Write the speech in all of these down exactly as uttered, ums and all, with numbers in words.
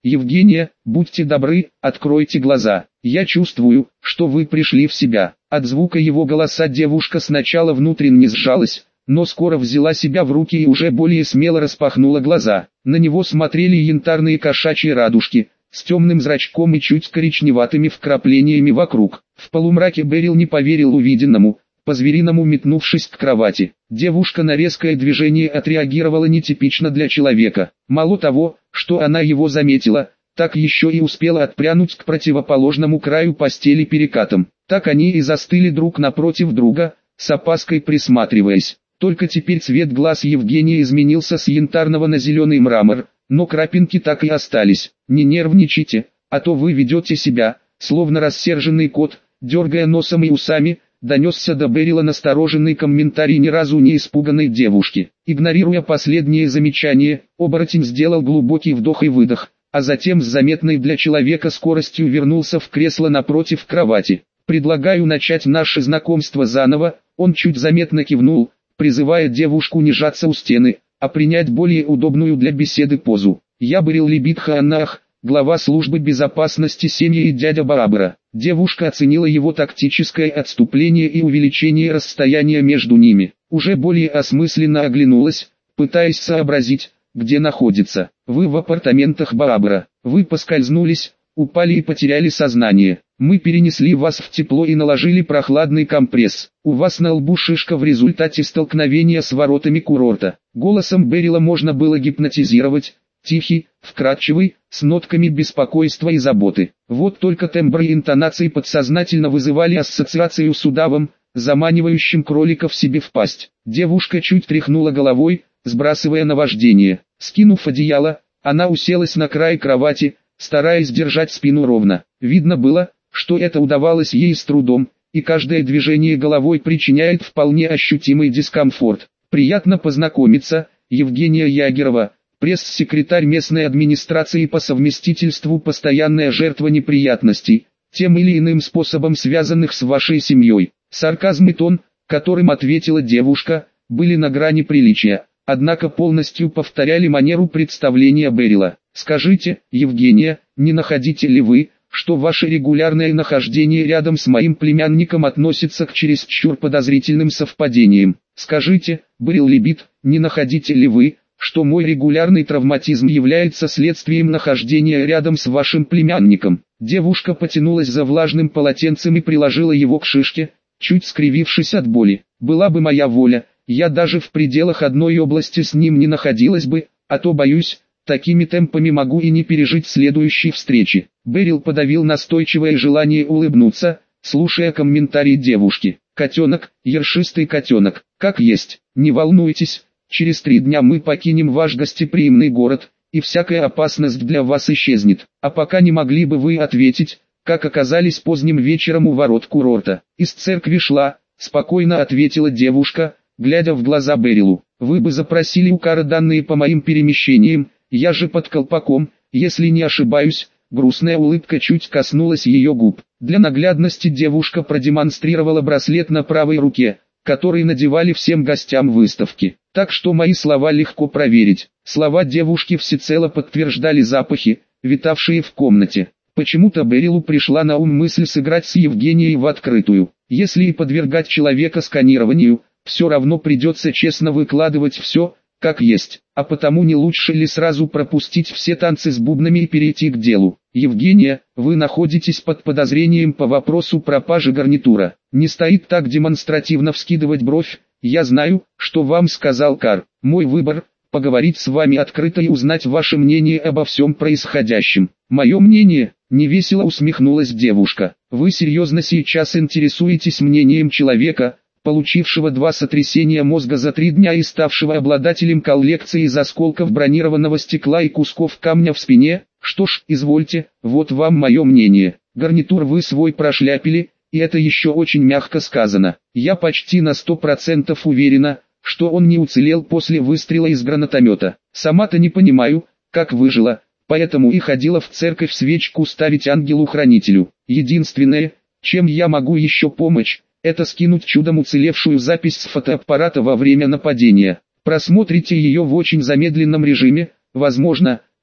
Евгения, будьте добры, откройте глаза. Я чувствую, что вы пришли в себя. От звука его голоса девушка сначала внутренне сжалась, но скоро взяла себя в руки и уже более смело распахнула глаза. На него смотрели янтарные кошачьи радужки, с темным зрачком и чуть коричневатыми вкраплениями вокруг. В полумраке Берил не поверил увиденному, по-звериному метнувшись к кровати. Девушка на резкое движение отреагировала нетипично для человека. Мало того, что она его заметила, так еще и успела отпрянуть к противоположному краю постели перекатом. Так они и застыли друг напротив друга, с опаской присматриваясь. Только теперь цвет глаз Евгения изменился с янтарного на зеленый мрамор, но крапинки так и остались. Не нервничайте, а то вы ведете себя, словно рассерженный кот, дергая носом и усами, донесся до Берила настороженный комментарий ни разу не испуганной девушки. Игнорируя последнее замечание, оборотень сделал глубокий вдох и выдох, а затем с заметной для человека скоростью вернулся в кресло напротив кровати. «Предлагаю начать наше знакомство заново», он чуть заметно кивнул, призывая девушку не жаться у стены, а принять более удобную для беседы позу. «Я Берил Либит Хаанах, глава службы безопасности семьи и дядя Барабара». Девушка оценила его тактическое отступление и увеличение расстояния между ними. Уже более осмысленно оглянулась, пытаясь сообразить, где находится. «Вы в апартаментах Барабара. Вы поскользнулись, упали и потеряли сознание. Мы перенесли вас в тепло и наложили прохладный компресс. У вас на лбу шишка в результате столкновения с воротами курорта». Голосом Берила можно было гипнотизировать, тихий, вкрадчивый, с нотками беспокойства и заботы. Вот только тембр и интонации подсознательно вызывали ассоциацию с удавом, заманивающим кроликов себе в пасть. Девушка чуть тряхнула головой, сбрасывая наваждение. Скинув одеяло, она уселась на край кровати, стараясь держать спину ровно. Видно было, что это удавалось ей с трудом, и каждое движение головой причиняет вполне ощутимый дискомфорт. «Приятно познакомиться, Евгения Ягерова, пресс-секретарь местной администрации по совместительству постоянная жертва неприятностей, тем или иным способом связанных с вашей семьей». Сарказм и тон, которым ответила девушка, были на грани приличия, однако полностью повторяли манеру представления Берила. «Скажите, Евгения, не находите ли вы, что ваше регулярное нахождение рядом с моим племянником относится к чересчур подозрительным совпадениям? Скажите, Берил Либит, не находите ли вы, что мой регулярный травматизм является следствием нахождения рядом с вашим племянником?» Девушка потянулась за влажным полотенцем и приложила его к шишке, чуть скривившись от боли. «Была бы моя воля, я даже в пределах одной области с ним не находилась бы, а то, боюсь, такими темпами могу и не пережить следующей встречи». Берил подавил настойчивое желание улыбнуться, слушая комментарии девушки. «Котенок, ершистый котенок, как есть, не волнуйтесь, через три дня мы покинем ваш гостеприимный город, и всякая опасность для вас исчезнет. А пока не могли бы вы ответить, как оказались поздним вечером у ворот курорта?» «Из церкви шла», — спокойно ответила девушка, глядя в глаза Берилу. «Вы бы запросили у Кара данные по моим перемещениям, я же под колпаком, если не ошибаюсь». Грустная улыбка чуть коснулась ее губ. Для наглядности девушка продемонстрировала браслет на правой руке, который надевали всем гостям выставки. Так что мои слова легко проверить. Слова девушки всецело подтверждали запахи, витавшие в комнате. Почему-то Берилу пришла на ум мысль сыграть с Евгенией в открытую. Если и подвергать человека сканированию, все равно придется честно выкладывать все, как есть. А потому не лучше ли сразу пропустить все танцы с бубнами и перейти к делу? «Евгения, вы находитесь под подозрением по вопросу пропажи гарнитура». Не стоит так демонстративно вскидывать бровь. «Я знаю, что вам сказал Кар. Мой выбор – поговорить с вами открыто и узнать ваше мнение обо всем происходящем». «Мое мнение?» – невесело усмехнулась девушка. «Вы серьезно сейчас интересуетесь мнением человека, получившего два сотрясения мозга за три дня и ставшего обладателем коллекции из осколков бронированного стекла и кусков камня в спине? Что ж, извольте, вот вам мое мнение. Гарнитур вы свой прошляпили, и это еще очень мягко сказано. Я почти на сто процентов уверена, что он не уцелел после выстрела из гранатомета. Сама-то не понимаю, как выжила, поэтому и ходила в церковь свечку ставить ангелу-хранителю. Единственное, чем я могу еще помочь, это скинуть чудом уцелевшую запись с фотоаппарата во время нападения. Просмотрите ее в очень замедленном режиме, возможно,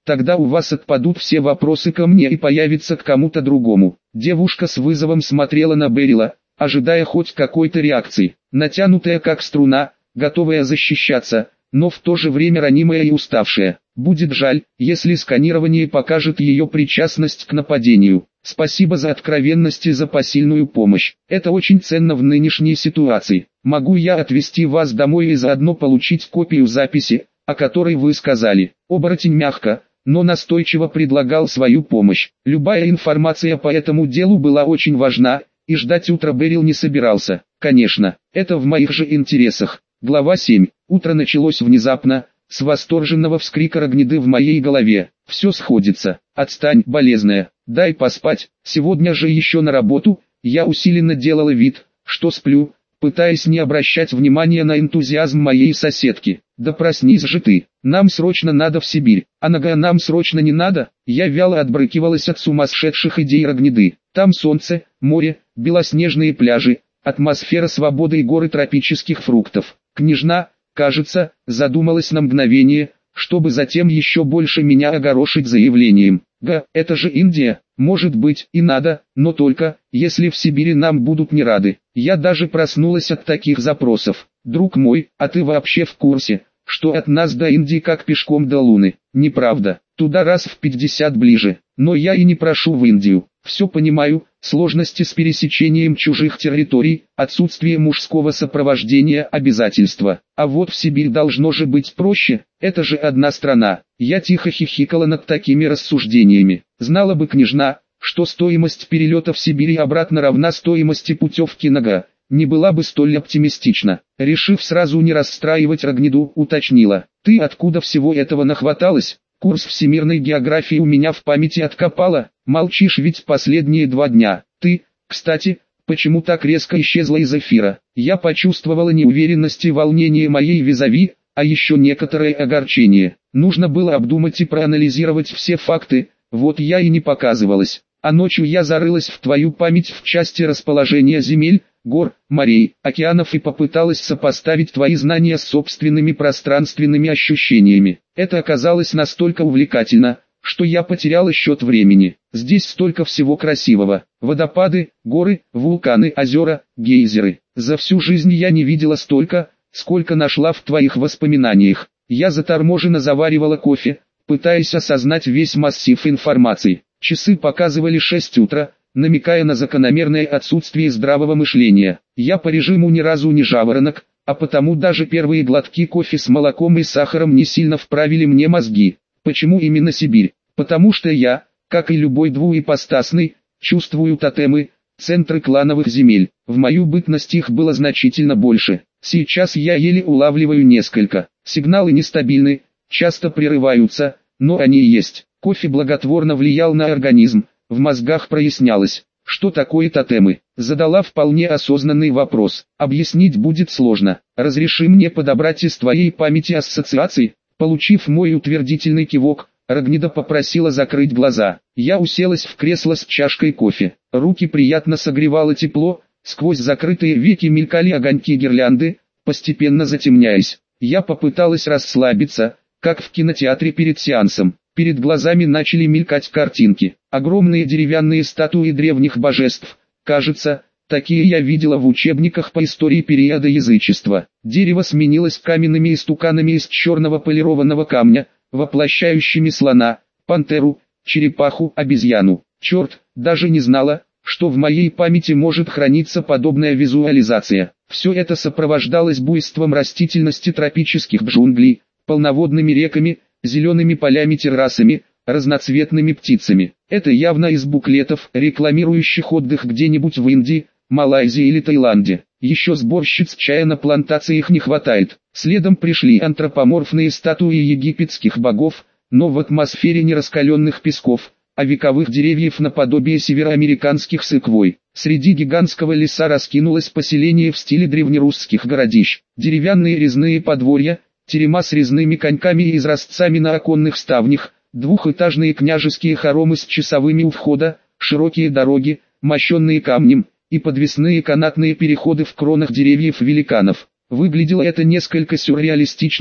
Тогда у вас отпадут все вопросы ко мне и появится к кому-то другому. Девушка с вызовом смотрела на Берила, ожидая хоть какой-то реакции. Натянутая как струна, готовая защищаться, но в то же время ранимая и уставшая. Будет жаль, если сканирование покажет ее причастность к нападению. Спасибо за откровенность и за посильную помощь. Это очень ценно в нынешней ситуации. Могу я отвезти вас домой и заодно получить копию записи, о которой вы сказали? Оборотень мягко, но настойчиво предлагал свою помощь. Любая информация по этому делу была очень важна, и ждать утра Берил не собирался. Конечно, это в моих же интересах. Глава семь. Утро началось внезапно, с восторженного вскрика Рогнеды в моей голове. Все сходится. Отстань, болезная, дай поспать. Сегодня же еще на работу. Я усиленно делала вид, что сплю, пытаясь не обращать внимания на энтузиазм моей соседки. Да проснись же ты, нам срочно надо в Сибирь. А нога нам срочно не надо. Я вяло отбрыкивалась от сумасшедших идей Рогнеды. Там солнце, море, белоснежные пляжи, атмосфера свободы и горы тропических фруктов. Княжна, кажется, задумалась на мгновение, чтобы затем еще больше меня огорошить заявлением. Га, это же Индия, может быть и надо, но только, если в Сибири нам будут не рады. Я даже проснулась от таких запросов. Друг мой, а ты вообще в курсе, что от нас до Индии как пешком до Луны? Неправда, туда раз в пятьдесят ближе, но я и не прошу в Индию. Все понимаю, сложности с пересечением чужих территорий, отсутствие мужского сопровождения, обязательства. А вот в Сибирь должно же быть проще, это же одна страна. Я тихо хихикала над такими рассуждениями. Знала бы княжна, что стоимость перелета в Сибирь и обратно равна стоимости путевки на Га, не была бы столь оптимистична. Решив сразу не расстраивать Рогнеду, уточнила: ты откуда всего этого нахваталась? Курс всемирной географии у меня в памяти откопала. Молчишь ведь последние два дня. Ты, кстати, почему так резко исчезла из эфира? Я почувствовала неуверенность и волнение моей визави, а еще некоторое огорчение. Нужно было обдумать и проанализировать все факты, вот я и не показывалась. А ночью я зарылась в твою память в части расположения земель, гор, морей, океанов и попыталась сопоставить твои знания с собственными пространственными ощущениями. Это оказалось настолько увлекательно, что я потеряла счет времени. Здесь столько всего красивого. Водопады, горы, вулканы, озера, гейзеры. За всю жизнь я не видела столько, сколько нашла в твоих воспоминаниях. Я заторможенно заваривала кофе, пытаясь осознать весь массив информации. Часы показывали шесть утра, намекая на закономерное отсутствие здравого мышления. Я по режиму ни разу не жаворонок, а потому даже первые глотки кофе с молоком и сахаром не сильно вправили мне мозги. Почему именно Сибирь? Потому что я, как и любой двуипостасный, чувствую тотемы, центры клановых земель. В мою бытность их было значительно больше. Сейчас я еле улавливаю несколько. Сигналы нестабильны, часто прерываются, но они есть. Кофе благотворно влиял на организм, в мозгах прояснялось, что такое тотемы. Задала вполне осознанный вопрос. Объяснить будет сложно. Разреши мне подобрать из твоей памяти ассоциации. Получив мой утвердительный кивок, Рогнеда попросила закрыть глаза. Я уселась в кресло с чашкой кофе. Руки приятно согревало тепло, сквозь закрытые веки мелькали огоньки гирлянды, постепенно затемняясь. Я попыталась расслабиться, как в кинотеатре перед сеансом. Перед глазами начали мелькать картинки. Огромные деревянные статуи древних божеств. Кажется, такие я видела в учебниках по истории периода язычества. Дерево сменилось каменными истуканами из черного полированного камня, воплощающими слона, пантеру, черепаху, обезьяну. Черт, даже не знала, что в моей памяти может храниться подобная визуализация. Все это сопровождалось буйством растительности тропических джунглей, полноводными реками, зелеными полями-террасами, разноцветными птицами. Это явно из буклетов, рекламирующих отдых где-нибудь в Индии, Малайзии или Таиланде. Еще сборщиц чая на плантациях не хватает. Следом пришли антропоморфные статуи египетских богов, но в атмосфере не раскаленных песков, а вековых деревьев наподобие североамериканских сыквой. Среди гигантского леса раскинулось поселение в стиле древнерусских городищ. Деревянные резные подворья, терема с резными коньками и изразцами на оконных ставнях, двухэтажные княжеские хоромы с часовыми у входа, широкие дороги, мощенные камнем, и подвесные канатные переходы в кронах деревьев великанов. Выглядело это несколько сюрреалистично,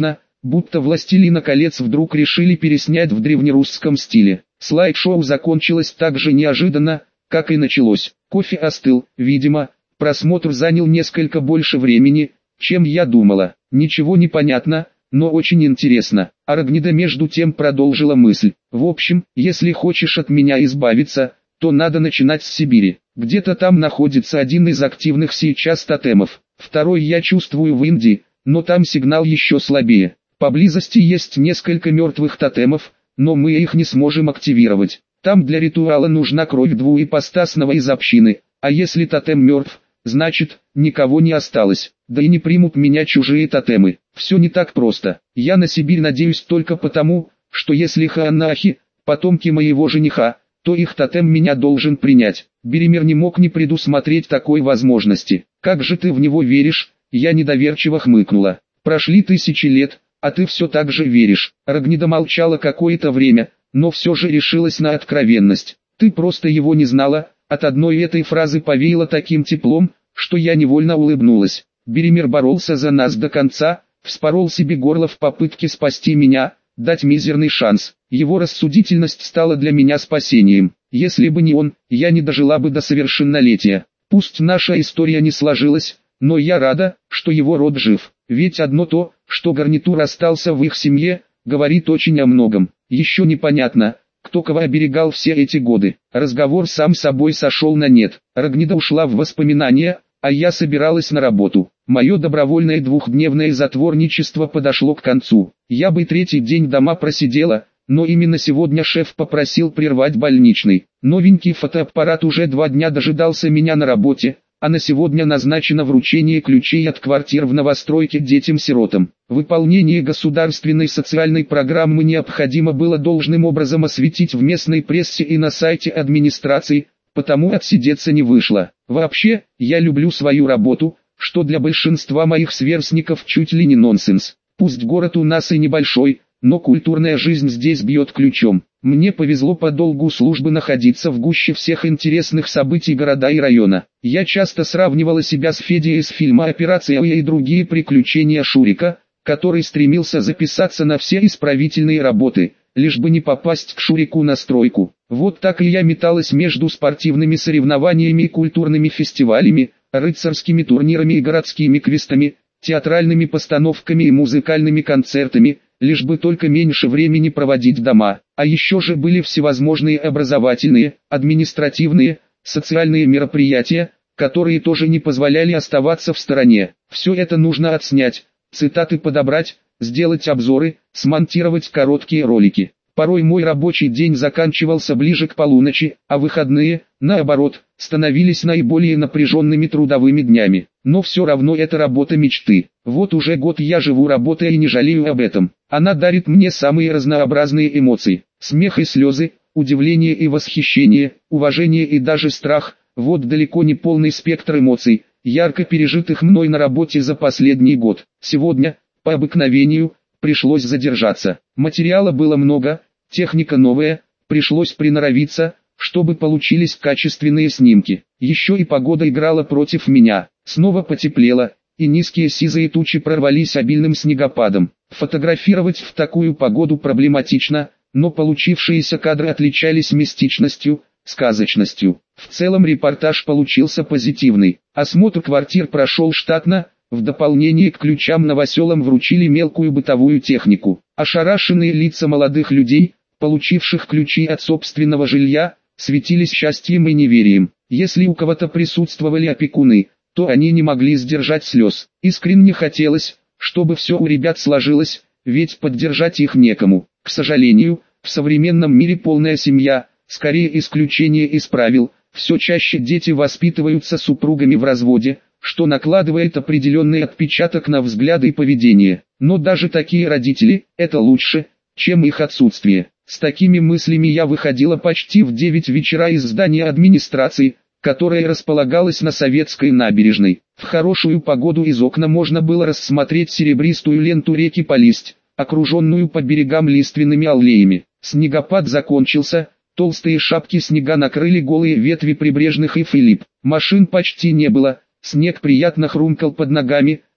будто «Властелина колец» вдруг решили переснять в древнерусском стиле. Слайд-шоу закончилось так же неожиданно, как и началось. Кофе остыл, видимо, просмотр занял несколько больше времени, чем я думала. Ничего не понятно, но очень интересно. Арагнида между тем продолжила мысль. В общем, если хочешь от меня избавиться, то надо начинать с Сибири. Где-то там находится один из активных сейчас тотемов. Второй я чувствую в Индии, но там сигнал еще слабее. Поблизости есть несколько мертвых тотемов, но мы их не сможем активировать. Там для ритуала нужна кровь двуипостасного из общины, а если тотем мертв, значит, никого не осталось. Да и не примут меня чужие тотемы. Все не так просто. Я на Сибирь надеюсь только потому, что если хаанахи, потомки моего жениха, то их тотем меня должен принять. Беремир не мог не предусмотреть такой возможности. Как же ты в него веришь? Я недоверчиво хмыкнула. Прошли тысячи лет, а ты все так же веришь. Рагнида молчала какое-то время, но все же решилась на откровенность. Ты просто его не знала. От одной этой фразы повеяло таким теплом, что я невольно улыбнулась. Беремир боролся за нас до конца, вспорол себе горло в попытке спасти меня, дать мизерный шанс. Его рассудительность стала для меня спасением. Если бы не он, я не дожила бы до совершеннолетия. Пусть наша история не сложилась, но я рада, что его род жив. Ведь одно то, что гарнитур остался в их семье, говорит очень о многом. Еще непонятно, кто кого оберегал все эти годы. Разговор сам собой сошел на нет. Рагнида ушла в воспоминания, а я собиралась на работу. Мое добровольное двухдневное затворничество подошло к концу. Я бы третий день дома просидела, но именно сегодня шеф попросил прервать больничный. Новенький фотоаппарат уже два дня дожидался меня на работе, а на сегодня назначено вручение ключей от квартир в новостройке детям-сиротам. Выполнение государственной социальной программы необходимо было должным образом осветить в местной прессе и на сайте администрации, потому отсидеться не вышло. Вообще, я люблю свою работу, что для большинства моих сверстников чуть ли не нонсенс. Пусть город у нас и небольшой, но культурная жизнь здесь бьет ключом. Мне повезло по долгу службы находиться в гуще всех интересных событий города и района. Я часто сравнивала себя с Федей из фильма «Операция Ы» и другие приключения Шурика, который стремился записаться на все исправительные работы, лишь бы не попасть к Шурику на стройку. Вот так и я металась между спортивными соревнованиями и культурными фестивалями, рыцарскими турнирами и городскими квестами, театральными постановками и музыкальными концертами, лишь бы только меньше времени проводить дома. А еще же были всевозможные образовательные, административные, социальные мероприятия, которые тоже не позволяли оставаться в стороне. Все это нужно отснять, цитаты подобрать, сделать обзоры, смонтировать короткие ролики. Порой мой рабочий день заканчивался ближе к полуночи, а выходные, наоборот, становились наиболее напряженными трудовыми днями. Но все равно это работа мечты. Вот уже год я живу работая и не жалею об этом. Она дарит мне самые разнообразные эмоции. Смех и слезы, удивление и восхищение, уважение и даже страх. Вот далеко не полный спектр эмоций, ярко пережитых мной на работе за последний год. Сегодня, по обыкновению, пришлось задержаться. Материала было много, техника новая, пришлось приноровиться, чтобы получились качественные снимки. Еще и погода играла против меня. Снова потеплело, и низкие сизые тучи прорвались обильным снегопадом. Фотографировать в такую погоду проблематично, но получившиеся кадры отличались мистичностью, сказочностью. В целом репортаж получился позитивный. Осмотр квартир прошел штатно. В дополнение к ключам новоселам вручили мелкую бытовую технику. Ошарашенные лица молодых людей, получивших ключи от собственного жилья, светились счастьем и неверием. Если у кого-то присутствовали опекуны, то они не могли сдержать слез. Искренне хотелось, чтобы все у ребят сложилось, ведь поддержать их некому. К сожалению, в современном мире полная семья, скорее исключение из правил. Все чаще дети воспитываются супругами в разводе, что накладывает определенный отпечаток на взгляды и поведение. Но даже такие родители – это лучше, чем их отсутствие. С такими мыслями я выходила почти в девять вечера из здания администрации, которое располагалось на Советской набережной. В хорошую погоду из окна можно было рассмотреть серебристую ленту реки Полисть, окруженную по берегам лиственными аллеями. Снегопад закончился, толстые шапки снега накрыли голые ветви прибрежных ив и лип. Машин почти не было, снег приятно хрумкал под ногами,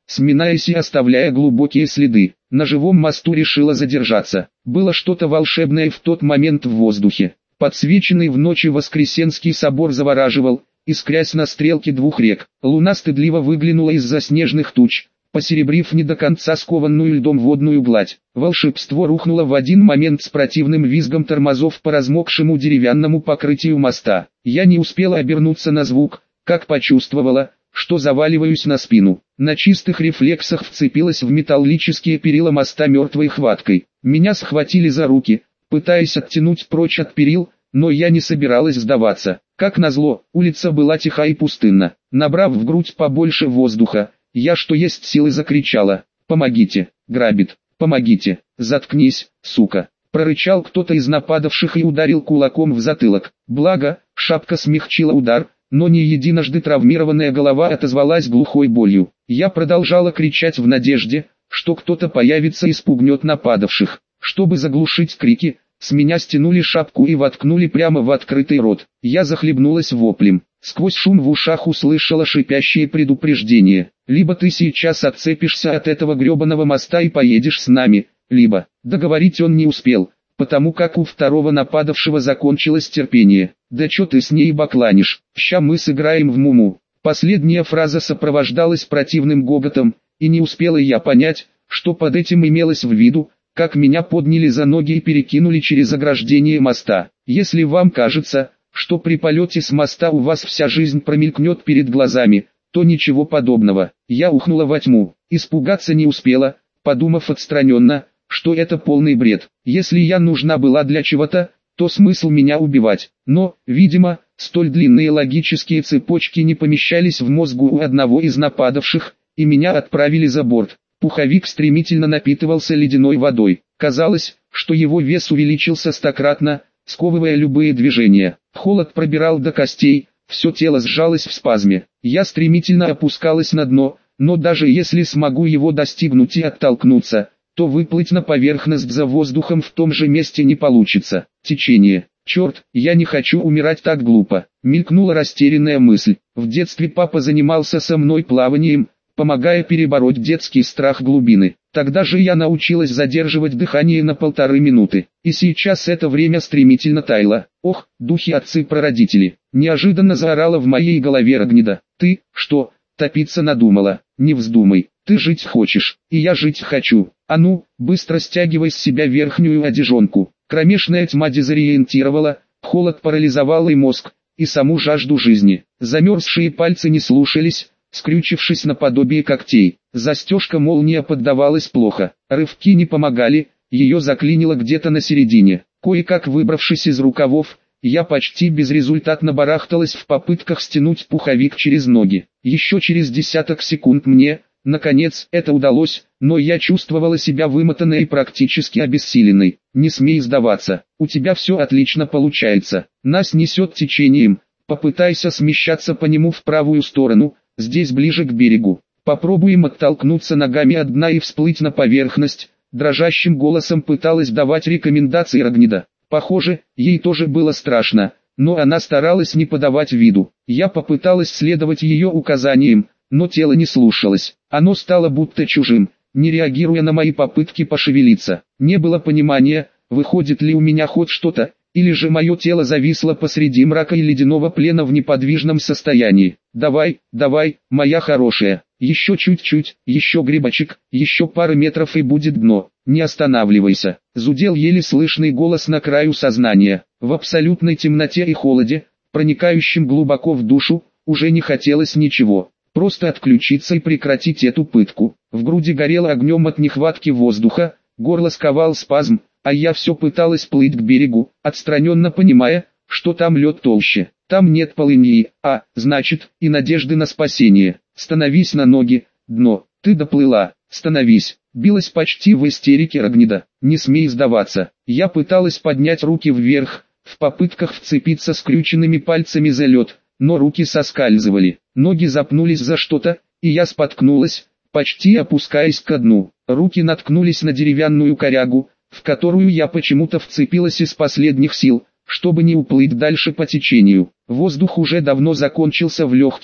сминаясь и оставляя глубокие следы. На живом мосту решила задержаться. Было что-то волшебное в тот момент в воздухе. Подсвеченный в ночи Воскресенский собор завораживал, искрясь на стрелке двух рек. Луна стыдливо выглянула из-за снежных туч, посеребрив не до конца скованную льдом водную гладь. Волшебство рухнуло в один момент с противным визгом тормозов по размокшему деревянному покрытию моста. Я не успела обернуться на звук, как почувствовала, что заваливаюсь на спину. На чистых рефлексах вцепилась в металлические перила моста мертвой хваткой. Меня схватили за руки, пытаясь оттянуть прочь от перил, но я не собиралась сдаваться. Как назло, улица была тиха и пустынна. Набрав в грудь побольше воздуха, я что есть силы закричала: «Помогите! Грабит! Помогите! Заткнись, сука!» Прорычал кто-то из нападавших и ударил кулаком в затылок. Благо, шапка смягчила удар, но не единожды травмированная голова отозвалась глухой болью. Я продолжала кричать в надежде, что кто-то появится и спугнет нападавших. Чтобы заглушить крики, с меня стянули шапку и воткнули прямо в открытый рот. Я захлебнулась воплем. Сквозь шум в ушах услышала шипящее предупреждение: либо ты сейчас отцепишься от этого гребаного моста и поедешь с нами, либо... Договорить он не успел, потому как у второго нападавшего закончилось терпение. «Да чё ты с ней бакланишь? Ща мы сыграем в муму». Последняя фраза сопровождалась противным гоготом, и не успела я понять, что под этим имелось в виду, как меня подняли за ноги и перекинули через ограждение моста. Если вам кажется, что при полете с моста у вас вся жизнь промелькнет перед глазами, то ничего подобного. Я ухнула во тьму, испугаться не успела, подумав отстраненно, что это полный бред. Если я нужна была для чего-то, то смысл меня убивать. Но, видимо, столь длинные логические цепочки не помещались в мозгу у одного из нападавших, и меня отправили за борт. Пуховик стремительно напитывался ледяной водой. Казалось, что его вес увеличился стократно, сковывая любые движения. Холод пробирал до костей, все тело сжалось в спазме. Я стремительно опускалась на дно, но даже если смогу его достигнуть и оттолкнуться, то выплыть на поверхность за воздухом в том же месте не получится. Течение. Черт, я не хочу умирать так глупо. Мелькнула растерянная мысль. В детстве папа занимался со мной плаванием, помогая перебороть детский страх глубины. Тогда же я научилась задерживать дыхание на полторы минуты. И сейчас это время стремительно таяло. Ох, духи отцы-прародители. Неожиданно заорала в моей голове Рогнида. Ты, что, топиться надумала? Не вздумай. Ты жить хочешь, и я жить хочу. А ну, быстро стягивай с себя верхнюю одежонку. Кромешная тьма дезориентировала, холод парализовал и мозг, и саму жажду жизни. Замерзшие пальцы не слушались, скрючившись наподобие когтей. Застежка-молния поддавалась плохо. Рывки не помогали, ее заклинило где-то на середине. Кое-как выбравшись из рукавов, я почти безрезультатно барахталась в попытках стянуть пуховик через ноги. Еще через десяток секунд мне, наконец, это удалось, но я чувствовала себя вымотанной и практически обессиленной. Не смей сдаваться, у тебя все отлично получается. Нас несет течением, попытайся смещаться по нему в правую сторону, здесь ближе к берегу. Попробуем оттолкнуться ногами от дна и всплыть на поверхность. Дрожащим голосом пыталась давать рекомендации Рогнида. Похоже, ей тоже было страшно, но она старалась не подавать виду. Я попыталась следовать ее указаниям, но тело не слушалось. Оно стало будто чужим, не реагируя на мои попытки пошевелиться. Не было понимания, выходит ли у меня хоть что-то, или же мое тело зависло посреди мрака и ледяного плена в неподвижном состоянии. «Давай, давай, моя хорошая, еще чуть-чуть, еще грибочек, еще пара метров и будет дно, не останавливайся», зудел еле слышный голос на краю сознания. В абсолютной темноте и холоде, проникающем глубоко в душу, уже не хотелось ничего. Просто отключиться и прекратить эту пытку. В груди горело огнем от нехватки воздуха, горло сковал спазм, а я все пыталась плыть к берегу, отстраненно понимая, что там лед толще. Там нет полыньи, а, значит, и надежды на спасение. Становись на ноги, дно, ты доплыла, становись. Билась почти в истерике Рогнида. Не смей сдаваться. Я пыталась поднять руки вверх, в попытках вцепиться скрюченными пальцами за лед, но руки соскальзывали. Ноги запнулись за что-то, и я споткнулась, почти опускаясь ко дну. Руки наткнулись на деревянную корягу, в которую я почему-то вцепилась из последних сил, чтобы не уплыть дальше по течению. Воздух уже давно закончился в легких,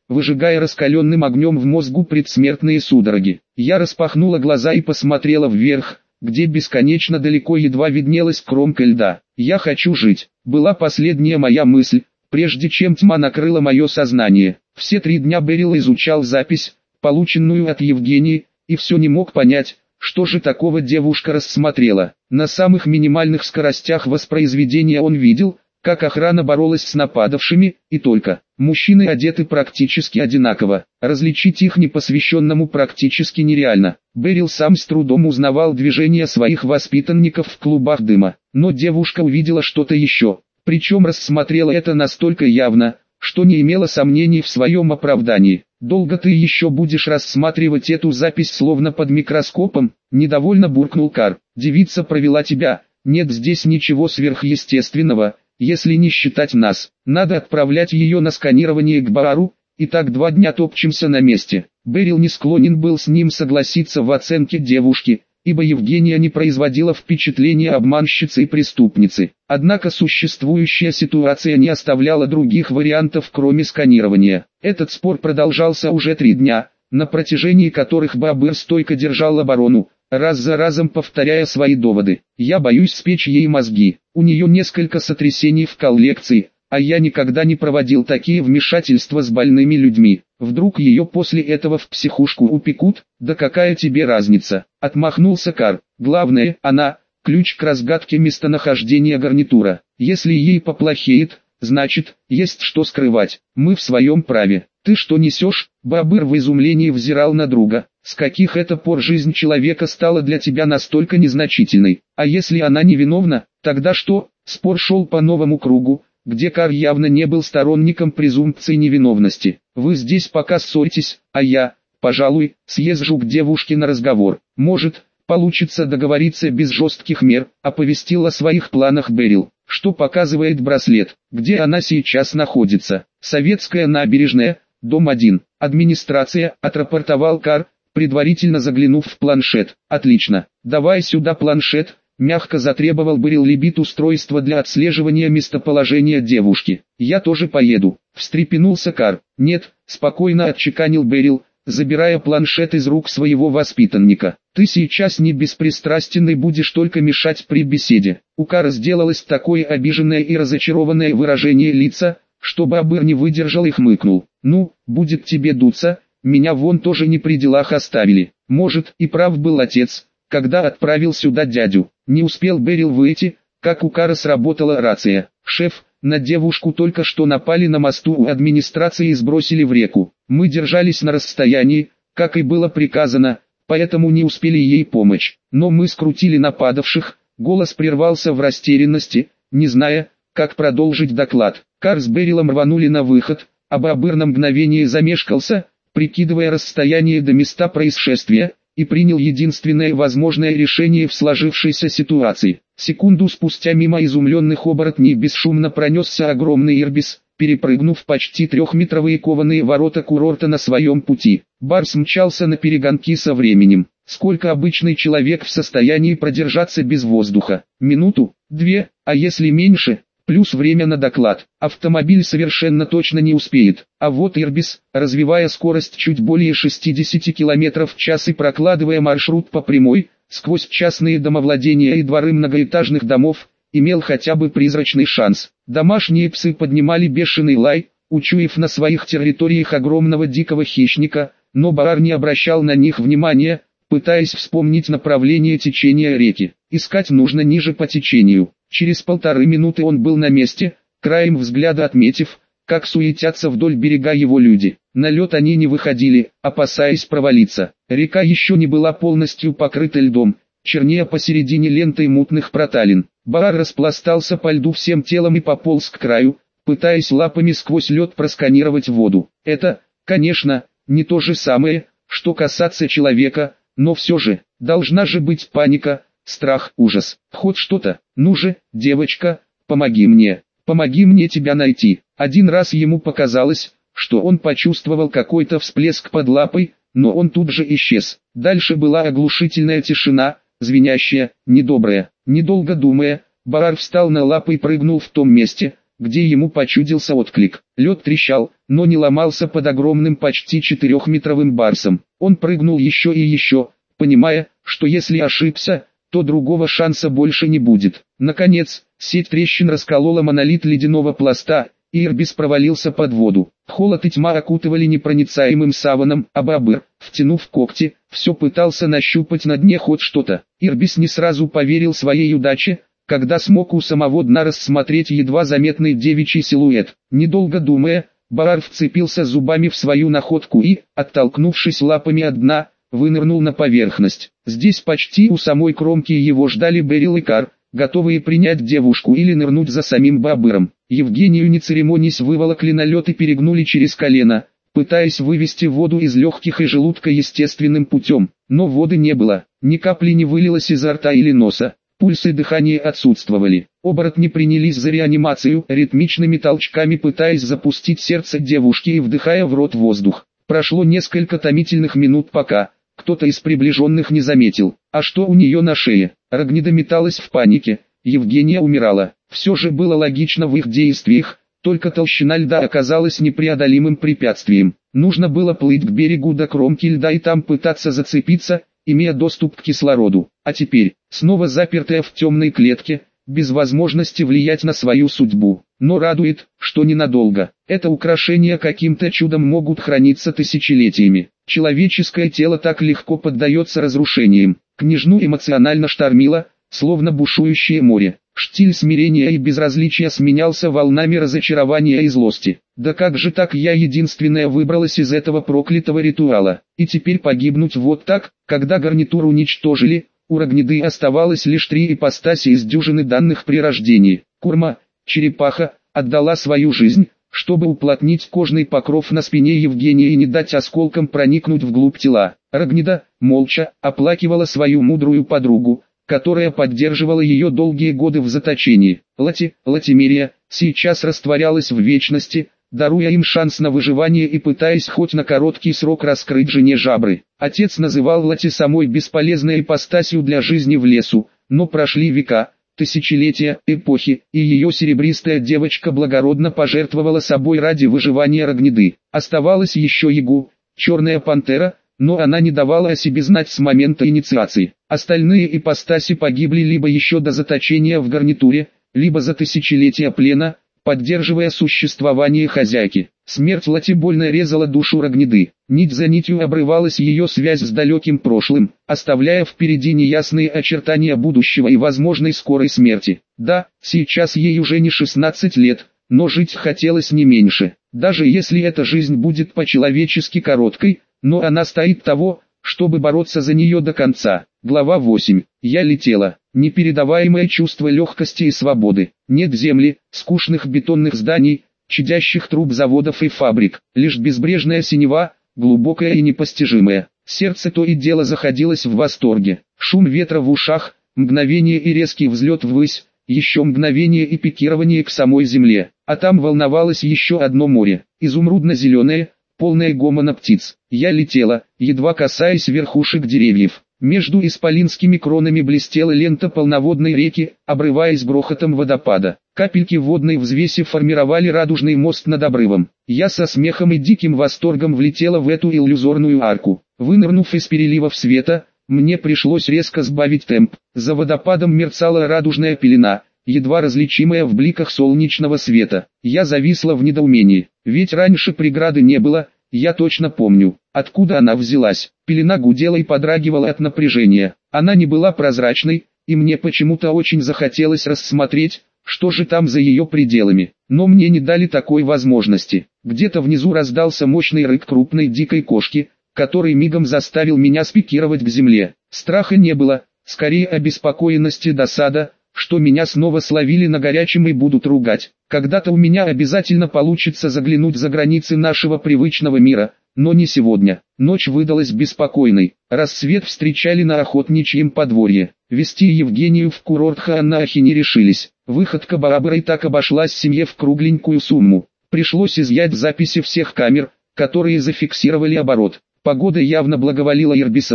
выжигая раскаленным огнем в мозгу предсмертные судороги. Я распахнула глаза и посмотрела вверх, где бесконечно далеко едва виднелась кромка льда. «Я хочу жить», была последняя моя мысль, прежде чем тьма накрыла мое сознание. Все три дня Берил изучал запись, полученную от Евгении, и все не мог понять, что же такого девушка рассмотрела. На самых минимальных скоростях воспроизведения он видел, как охрана боролась с нападавшими, и только. Мужчины одеты практически одинаково, различить их непосвященному практически нереально. Берил сам с трудом узнавал движения своих воспитанников в клубах дыма, но девушка увидела что-то еще, причем рассмотрела это настолько явно, что не имела сомнений в своем оправдании. «Долго ты еще будешь рассматривать эту запись словно под микроскопом?» – недовольно буркнул Кар. «Девица провела тебя, нет здесь ничего сверхъестественного, если не считать нас. Надо отправлять ее на сканирование к Баару, и так два дня топчемся на месте». Берил не склонен был с ним согласиться в оценке девушки, ибо Евгения не производила впечатления обманщицы и преступницы. Однако существующая ситуация не оставляла других вариантов кроме сканирования. Этот спор продолжался уже три дня, на протяжении которых Баабыр стойко держал оборону, раз за разом повторяя свои доводы. «Я боюсь спечь ей мозги, у нее несколько сотрясений в коллекции, а я никогда не проводил такие вмешательства с больными людьми. Вдруг ее после этого в психушку упекут? Да какая тебе разница?» Отмахнулся Кар. «Главное, она – ключ к разгадке местонахождения гарнитура. Если ей поплохеет, значит, есть что скрывать. Мы в своем праве. Ты что несешь?» Баабыр в изумлении взирал на друга. «С каких это пор жизнь человека стала для тебя настолько незначительной? А если она невиновна, тогда что?» Спор шел по новому кругу, где Кар явно не был сторонником презумпции невиновности. «Вы здесь пока ссоритесь, а я, пожалуй, съезжу к девушке на разговор. Может, получится договориться без жестких мер», оповестил о своих планах Берил. «Что показывает браслет? Где она сейчас находится?» «Советская набережная, дом один. Администрация», отрапортовал Кар, предварительно заглянув в планшет. «Отлично. Давай сюда планшет», мягко затребовал Берил Либит устройство для отслеживания местоположения девушки. «Я тоже поеду», встрепенулся Кар. «Нет», спокойно отчеканил Берил, забирая планшет из рук своего воспитанника. «Ты сейчас не беспристрастен и будешь только мешать при беседе». У Кара сделалось такое обиженное и разочарованное выражение лица, что Баабыр не выдержал и хмыкнул. «Ну, будет тебе дуться, меня вон тоже не при делах оставили. Может, и прав был отец, когда отправил сюда дядю». Не успел Берил выйти, как у Кара сработала рация. «Шеф, на девушку только что напали на мосту у администрации и сбросили в реку. Мы держались на расстоянии, как и было приказано, поэтому не успели ей помочь. Но мы скрутили нападавших». Голос прервался в растерянности, не зная, как продолжить доклад. Кар с Берилом рванули на выход, а Баабыр на мгновение замешкался, прикидывая расстояние до места происшествия, и принял единственное возможное решение в сложившейся ситуации. Секунду спустя мимо изумленных оборотней бесшумно пронесся огромный ирбис, перепрыгнув почти трехметровые кованые ворота курорта на своем пути. Барс мчался на перегонки со временем. Сколько обычный человек в состоянии продержаться без воздуха? Минуту, две, а если меньше? Плюс время на доклад. Автомобиль совершенно точно не успеет. А вот Ирбис, развивая скорость чуть более шестидесяти километров в час и прокладывая маршрут по прямой, сквозь частные домовладения и дворы многоэтажных домов, имел хотя бы призрачный шанс. Домашние псы поднимали бешеный лай, учуяв на своих территориях огромного дикого хищника, но Баар не обращал на них внимания, пытаясь вспомнить направление течения реки. Искать нужно ниже по течению. Через полторы минуты он был на месте, краем взгляда отметив, как суетятся вдоль берега его люди. На лед они не выходили, опасаясь провалиться. Река еще не была полностью покрыта льдом, чернея посередине лентой мутных проталин. Баар распластался по льду всем телом и пополз к краю, пытаясь лапами сквозь лед просканировать воду. Это, конечно, не то же самое, что касаться человека, но все же, должна же быть паника, страх, ужас, хоть что-то. «Ну же, девочка, помоги мне, помоги мне тебя найти». Один раз ему показалось, что он почувствовал какой-то всплеск под лапой, но он тут же исчез. Дальше была оглушительная тишина, звенящая, недобрая. Недолго думая, Баар встал на лапы и прыгнул в том месте, где ему почудился отклик. Лед трещал, но не ломался под огромным почти четырехметровым барсом. Он прыгнул еще и еще, понимая, что если ошибся, то другого шанса больше не будет. Наконец, сеть трещин расколола монолит ледяного пласта, и Ирбис провалился под воду. Холод и тьма окутывали непроницаемым саваном, а бобр, втянув когти, все пытался нащупать на дне хоть что-то. Ирбис не сразу поверил своей удаче, когда смог у самого дна рассмотреть едва заметный девичий силуэт. Недолго думая, Баар вцепился зубами в свою находку и, оттолкнувшись лапами от дна, вынырнул на поверхность. Здесь почти у самой кромки его ждали Берил и Кар, готовые принять девушку или нырнуть за самим бобром. Евгению не церемонясь выволокли на лед и перегнули через колено, пытаясь вывести воду из легких и желудка естественным путем. Но воды не было, ни капли не вылилось изо рта или носа. Пульс и дыхание отсутствовали. Оборотни принялись за реанимацию, ритмичными толчками пытаясь запустить сердце девушки и вдыхая в рот воздух. Прошло несколько томительных минут, пока кто-то из приближенных не заметил, а что у нее на шее. Рогнида металась в панике, Евгения умирала. Все же было логично в их действиях, только толщина льда оказалась непреодолимым препятствием. Нужно было плыть к берегу до кромки льда и там пытаться зацепиться, имея доступ к кислороду. А теперь, снова запертая в темной клетке, без возможности влиять на свою судьбу. Но радует, что ненадолго. Это украшения каким-то чудом могут храниться тысячелетиями. Человеческое тело так легко поддается разрушениям. Княжну эмоционально штормило, словно бушующее море. Штиль смирения и безразличия сменялся волнами разочарования и злости. Да как же так, я единственная выбралась из этого проклятого ритуала. И теперь погибнуть вот так, когда гарнитур уничтожили, у Рогниды оставалось лишь три ипостаси из дюжины данных при рождении. Курма, черепаха, отдала свою жизнь, чтобы уплотнить кожный покров на спине Евгения и не дать осколкам проникнуть вглубь тела. Рогнида, молча, оплакивала свою мудрую подругу, которая поддерживала ее долгие годы в заточении. Лати, Латимерия, сейчас растворялась в вечности, даруя им шанс на выживание и пытаясь хоть на короткий срок раскрыть жене жабры. Отец называл Лати самой бесполезной ипостасью для жизни в лесу, но прошли века, тысячелетия, эпохи, и ее серебристая девочка благородно пожертвовала собой ради выживания Рогниды. Оставалась еще Ягу, черная пантера, но она не давала о себе знать с момента инициации. Остальные ипостаси погибли либо еще до заточения в гарнитуре, либо за тысячелетия плена, поддерживая существование хозяйки. Смерть Лати больно резала душу Рогниды. Нить за нитью обрывалась ее связь с далеким прошлым, оставляя впереди неясные очертания будущего и возможной скорой смерти. Да, сейчас ей уже не шестнадцать лет, но жить хотелось не меньше. Даже если эта жизнь будет по-человечески короткой, но она стоит того, чтобы бороться за нее до конца. Глава восемь. Я летела. Непередаваемое чувство легкости и свободы. Нет земли, скучных бетонных зданий, чадящих труб заводов и фабрик. Лишь безбрежная синева, глубокая и непостижимая. Сердце то и дело заходилось в восторге. Шум ветра в ушах, мгновение и резкий взлет ввысь, еще мгновение и пикирование к самой земле. А там волновалось еще одно море, изумрудно-зеленое, полное гомона птиц. Я летела, едва касаясь верхушек деревьев. Между исполинскими кронами блестела лента полноводной реки, обрываясь грохотом водопада. Капельки водной взвеси формировали радужный мост над обрывом. Я со смехом и диким восторгом влетела в эту иллюзорную арку. Вынырнув из переливов света, мне пришлось резко сбавить темп. За водопадом мерцала радужная пелена, едва различимая в бликах солнечного света. Я зависла в недоумении, ведь раньше преграды не было, я точно помню, откуда она взялась. Пелена гудела и подрагивала от напряжения. Она не была прозрачной, и мне почему-то очень захотелось рассмотреть, что же там за ее пределами. Но мне не дали такой возможности. Где-то внизу раздался мощный рык крупной дикой кошки, который мигом заставил меня спикировать к земле. Страха не было, скорее обеспокоенность и досада, что меня снова словили на горячем и будут ругать. Когда-то у меня обязательно получится заглянуть за границы нашего привычного мира, но не сегодня. Ночь выдалась беспокойной. Рассвет встречали на охотничьем подворье. Вести Евгению в курорт Хаанахи не решились. Выходка Барабара и так обошлась семье в кругленькую сумму. Пришлось изъять записи всех камер, которые зафиксировали оборот. Погода явно благоволила Ирбисам,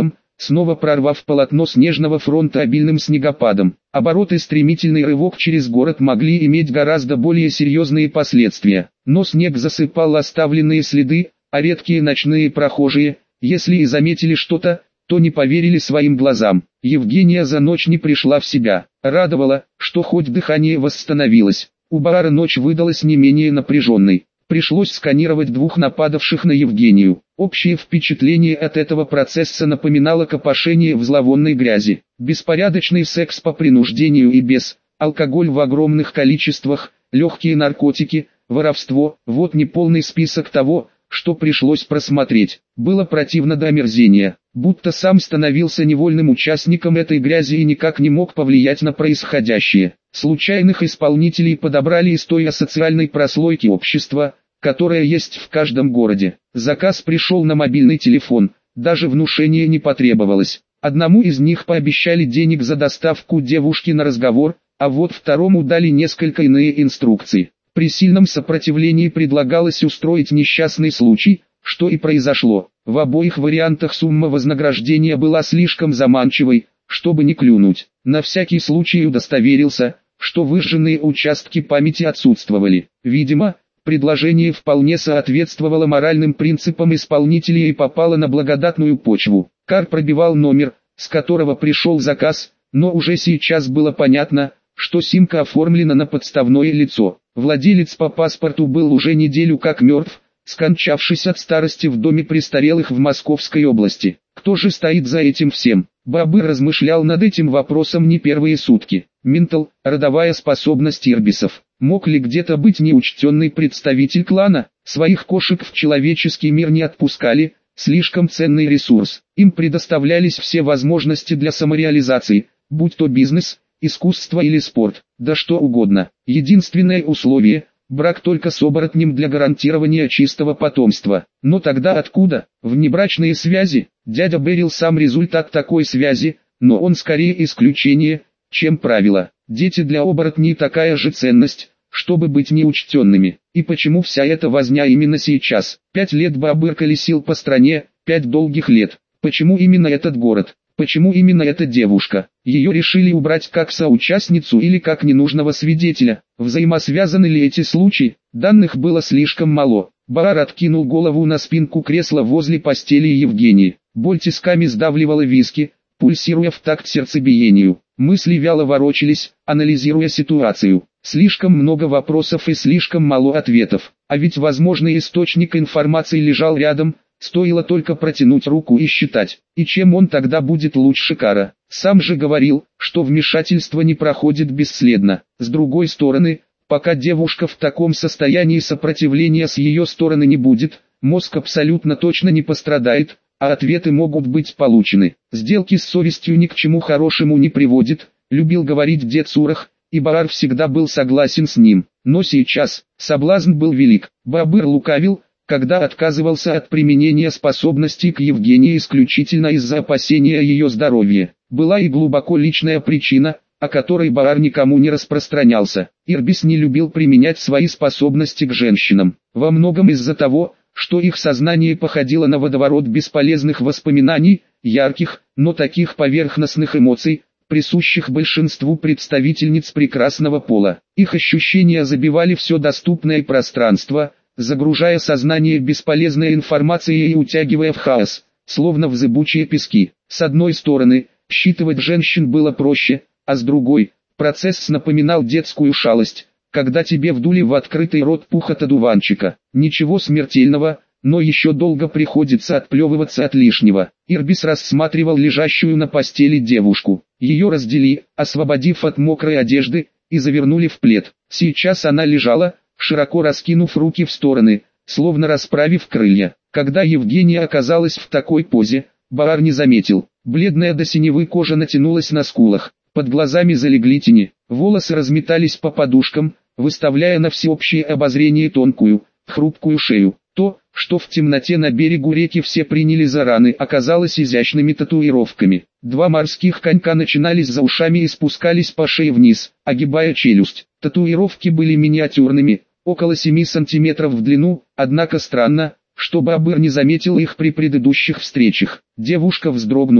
снова прорвав полотно снежного фронта обильным снегопадом. Оборот и стремительный рывок через город могли иметь гораздо более серьезные последствия. Но снег засыпал оставленные следы, а редкие ночные прохожие, если и заметили что-то, то не поверили своим глазам. Евгения за ночь не пришла в себя. Радовало, что хоть дыхание восстановилось. У Баара ночь выдалась не менее напряженной. Пришлось сканировать двух нападавших на Евгению. Общее впечатление от этого процесса напоминало копошение в зловонной грязи. Беспорядочный секс по принуждению и без, алкоголь в огромных количествах, легкие наркотики, воровство. Вот неполный список того, что пришлось просмотреть. Было противно до омерзения, будто сам становился невольным участником этой грязи и никак не мог повлиять на происходящее. Случайных исполнителей подобрали из той асоциальной прослойки общества, которая есть в каждом городе. Заказ пришел на мобильный телефон, даже внушения не потребовалось. Одному из них пообещали денег за доставку девушки на разговор, а вот второму дали несколько иные инструкции. При сильном сопротивлении предлагалось устроить несчастный случай, что и произошло. В обоих вариантах сумма вознаграждения была слишком заманчивой, чтобы не клюнуть. На всякий случай удостоверился, что выжженные участки памяти отсутствовали. Видимо, предложение вполне соответствовало моральным принципам исполнителя и попало на благодатную почву. Кар пробивал номер, с которого пришел заказ, но уже сейчас было понятно, что симка оформлена на подставное лицо. Владелец по паспорту был уже неделю как мертв, скончавшись от старости в доме престарелых в Московской области. Кто же стоит за этим всем? Баабыр размышлял над этим вопросом не первые сутки. Ментал, родовая способность ирбисов. Мог ли где-то быть неучтенный представитель клана? Своих кошек в человеческий мир не отпускали, слишком ценный ресурс. Им предоставлялись все возможности для самореализации, будь то бизнес, искусство или спорт, да что угодно. Единственное условие – брак только с оборотнем для гарантирования чистого потомства. Но тогда откуда? Внебрачные связи? Дядя Берил сам результат такой связи, но он скорее исключение, чем правило. Дети для оборотней такая же ценность, чтобы быть неучтенными. И почему вся эта возня именно сейчас? Пять лет Баабыр колесил по стране, пять долгих лет. Почему именно этот город? Почему именно эта девушка? Ее решили убрать как соучастницу или как ненужного свидетеля? Взаимосвязаны ли эти случаи? Данных было слишком мало. Баар откинул голову на спинку кресла возле постели Евгении. Боль тисками сдавливала виски, пульсируя в такт сердцебиению. Мысли вяло ворочались, анализируя ситуацию. Слишком много вопросов и слишком мало ответов. А ведь возможный источник информации лежал рядом. Стоило только протянуть руку и считать. И чем он тогда будет лучше Кара? Сам же говорил, что вмешательство не проходит бесследно. С другой стороны, пока девушка в таком состоянии, сопротивления с ее стороны не будет, мозг абсолютно точно не пострадает, а ответы могут быть получены. Сделки с совестью ни к чему хорошему не приводит, любил говорить дед Сурах, и Баар всегда был согласен с ним. Но сейчас, соблазн был велик. Баабыр лукавил, когда отказывался от применения способностей к Евгении исключительно из-за опасения ее здоровья. Была и глубоко личная причина, о которой Баар никому не распространялся. Ирбис не любил применять свои способности к женщинам. Во многом из-за того, что их сознание походило на водоворот бесполезных воспоминаний, ярких, но таких поверхностных эмоций, присущих большинству представительниц прекрасного пола. Их ощущения забивали все доступное пространство, загружая сознание бесполезной информацией и утягивая в хаос, словно в зыбучие пески. С одной стороны, считывать женщин было проще, а с другой, процесс напоминал детскую шалость, когда тебе вдули в открытый рот пух от одуванчика. Ничего смертельного, но еще долго приходится отплевываться от лишнего. Ирбис рассматривал лежащую на постели девушку. Ее раздели, освободив от мокрой одежды, и завернули в плед. Сейчас она лежала, широко раскинув руки в стороны, словно расправив крылья. Когда Евгения оказалась в такой позе, Баар не заметил. Бледная до синевы кожа натянулась на скулах, под глазами залегли тени, волосы разметались по подушкам, выставляя на всеобщее обозрение тонкую, хрупкую шею. То, что в темноте на берегу реки все приняли за раны, оказалось изящными татуировками. Два морских конька начинались за ушами и спускались по шее вниз, огибая челюсть. Татуировки были миниатюрными, около семи сантиметров в длину, однако странно, что Баабыр не заметил их при предыдущих встречах. Девушка вздрогнула,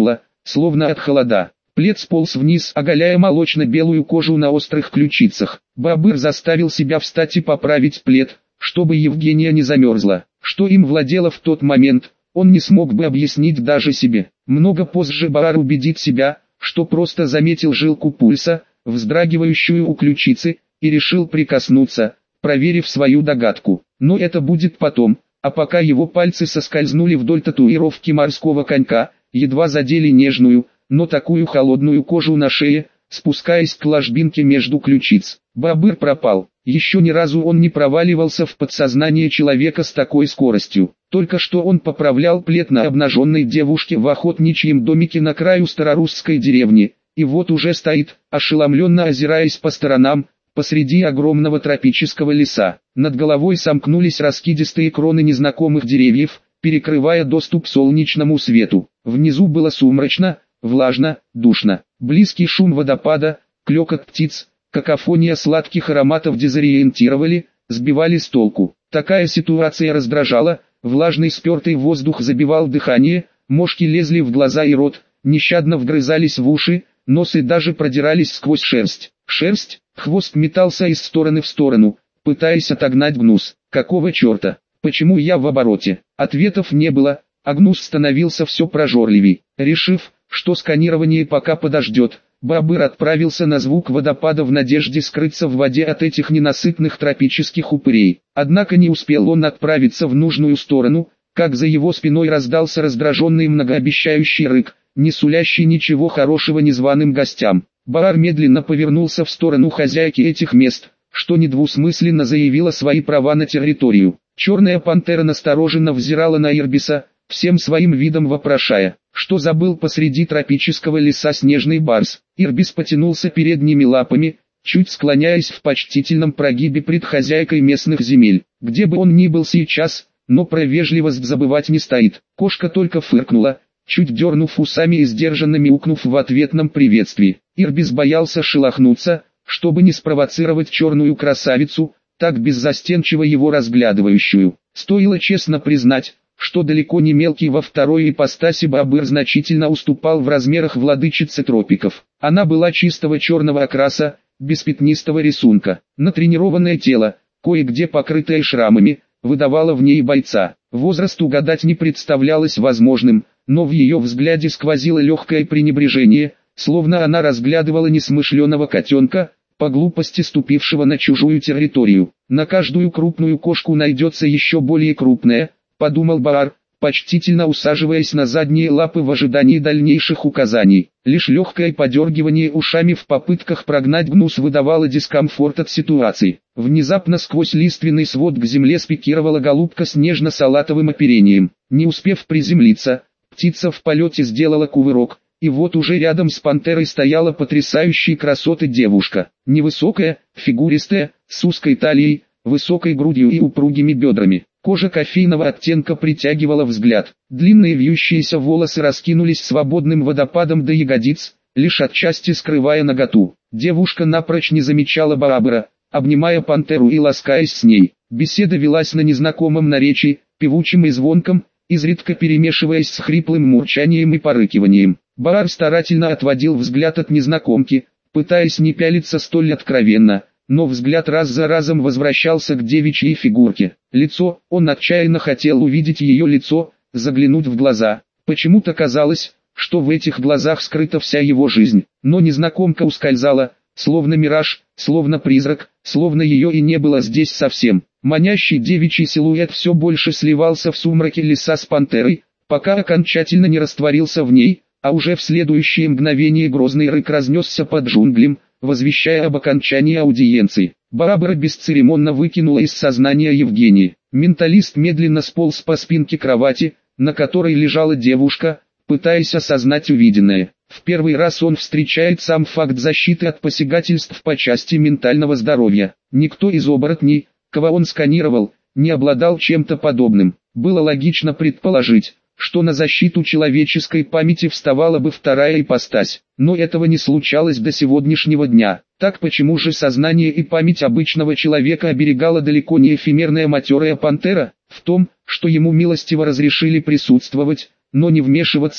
словно от холода. Плед сполз вниз, оголяя молочно-белую кожу на острых ключицах. Бабыр заставил себя встать и поправить плед, чтобы Евгения не замерзла. Что им владело в тот момент, он не смог бы объяснить даже себе. Много позже Баар убедит себя, что просто заметил жилку пульса, вздрагивающую у ключицы, и решил прикоснуться, проверив свою догадку. Но это будет потом, а пока его пальцы соскользнули вдоль татуировки морского конька, едва задели нежную, но такую холодную кожу на шее, спускаясь к ложбинке между ключиц. Бабыр пропал. Еще ни разу он не проваливался в подсознание человека с такой скоростью. Только что он поправлял плед на обнаженной девушке в охотничьем домике на краю старорусской деревни, и вот уже стоит, ошеломленно озираясь по сторонам, посреди огромного тропического леса. Над головой сомкнулись раскидистые кроны незнакомых деревьев, перекрывая доступ солнечному свету. Внизу было сумрачно, влажно, душно. Близкий шум водопада, клёкот птиц, какофония сладких ароматов дезориентировали, сбивали с толку. Такая ситуация раздражала, влажный спертый воздух забивал дыхание, мошки лезли в глаза и рот, нещадно вгрызались в уши, носы даже продирались сквозь шерсть. Шерсть, хвост метался из стороны в сторону, пытаясь отогнать гнус. Какого черта? Почему я в обороте? Ответов не было, а гнус становился все прожорливей. Решив, что сканирование пока подождет, Бабыр отправился на звук водопада в надежде скрыться в воде от этих ненасытных тропических упырей. Однако не успел он отправиться в нужную сторону, как за его спиной раздался раздраженный многообещающий рык, не сулящий ничего хорошего незваным гостям. Баар медленно повернулся в сторону хозяйки этих мест, что недвусмысленно заявила свои права на территорию. Черная пантера настороженно взирала на Ирбиса, всем своим видом вопрошая, что забыл посреди тропического леса снежный барс. Ирбис потянулся передними лапами, чуть склоняясь в почтительном прогибе пред хозяйкой местных земель. Где бы он ни был сейчас, но про вежливость забывать не стоит. Кошка только фыркнула, чуть дернув усами и сдержанно мяукнув в ответном приветствии. Ирбис боялся шелохнуться, чтобы не спровоцировать черную красавицу, так беззастенчиво его разглядывающую. Стоило честно признать, что далеко не мелкий во второй ипостаси Бабыр значительно уступал в размерах владычице тропиков. Она была чистого черного окраса, без пятнистого рисунка. Натренированное тело, кое-где покрытое шрамами, выдавало в ней бойца. Возраст угадать не представлялось возможным, но в ее взгляде сквозило легкое пренебрежение, словно она разглядывала несмышленого котенка, по глупости ступившего на чужую территорию. На каждую крупную кошку найдется еще более крупная, подумал Баар, почтительно усаживаясь на задние лапы в ожидании дальнейших указаний. Лишь легкое подергивание ушами в попытках прогнать гнус выдавало дискомфорт от ситуации. Внезапно сквозь лиственный свод к земле спикировала голубка с нежно-салатовым оперением. Не успев приземлиться, птица в полете сделала кувырок, и вот уже рядом с пантерой стояла потрясающей красоты девушка. Невысокая, фигуристая, с узкой талией, высокой грудью и упругими бедрами. Кожа кофейного оттенка притягивала взгляд. Длинные вьющиеся волосы раскинулись свободным водопадом до ягодиц, лишь отчасти скрывая наготу. Девушка напрочь не замечала Баабыра, обнимая пантеру и ласкаясь с ней. Беседа велась на незнакомом наречии, певучем и звонком, изредка перемешиваясь с хриплым мурчанием и порыкиванием. Баар старательно отводил взгляд от незнакомки, пытаясь не пялиться столь откровенно, но взгляд раз за разом возвращался к девичьей фигурке. Лицо, он отчаянно хотел увидеть ее лицо, заглянуть в глаза. Почему-то казалось, что в этих глазах скрыта вся его жизнь, но незнакомка ускользала, словно мираж, словно призрак, словно ее и не было здесь совсем. Манящий девичий силуэт все больше сливался в сумраке леса с пантерой, пока окончательно не растворился в ней, а уже в следующее мгновение грозный рык разнесся под джунглем, возвещая об окончании аудиенции. Баабыра бесцеремонно выкинула из сознания Евгении. Менталист медленно сполз по спинке кровати, на которой лежала девушка, пытаясь осознать увиденное. В первый раз он встречает сам факт защиты от посягательств по части ментального здоровья. Никто из оборотней, кого он сканировал, не обладал чем-то подобным. Было логично предположить, что на защиту человеческой памяти вставала бы вторая ипостась, но этого не случалось до сегодняшнего дня. Так почему же сознание и память обычного человека оберегала далеко не эфемерная матерая пантера? В том, что ему милостиво разрешили присутствовать, но не вмешиваться,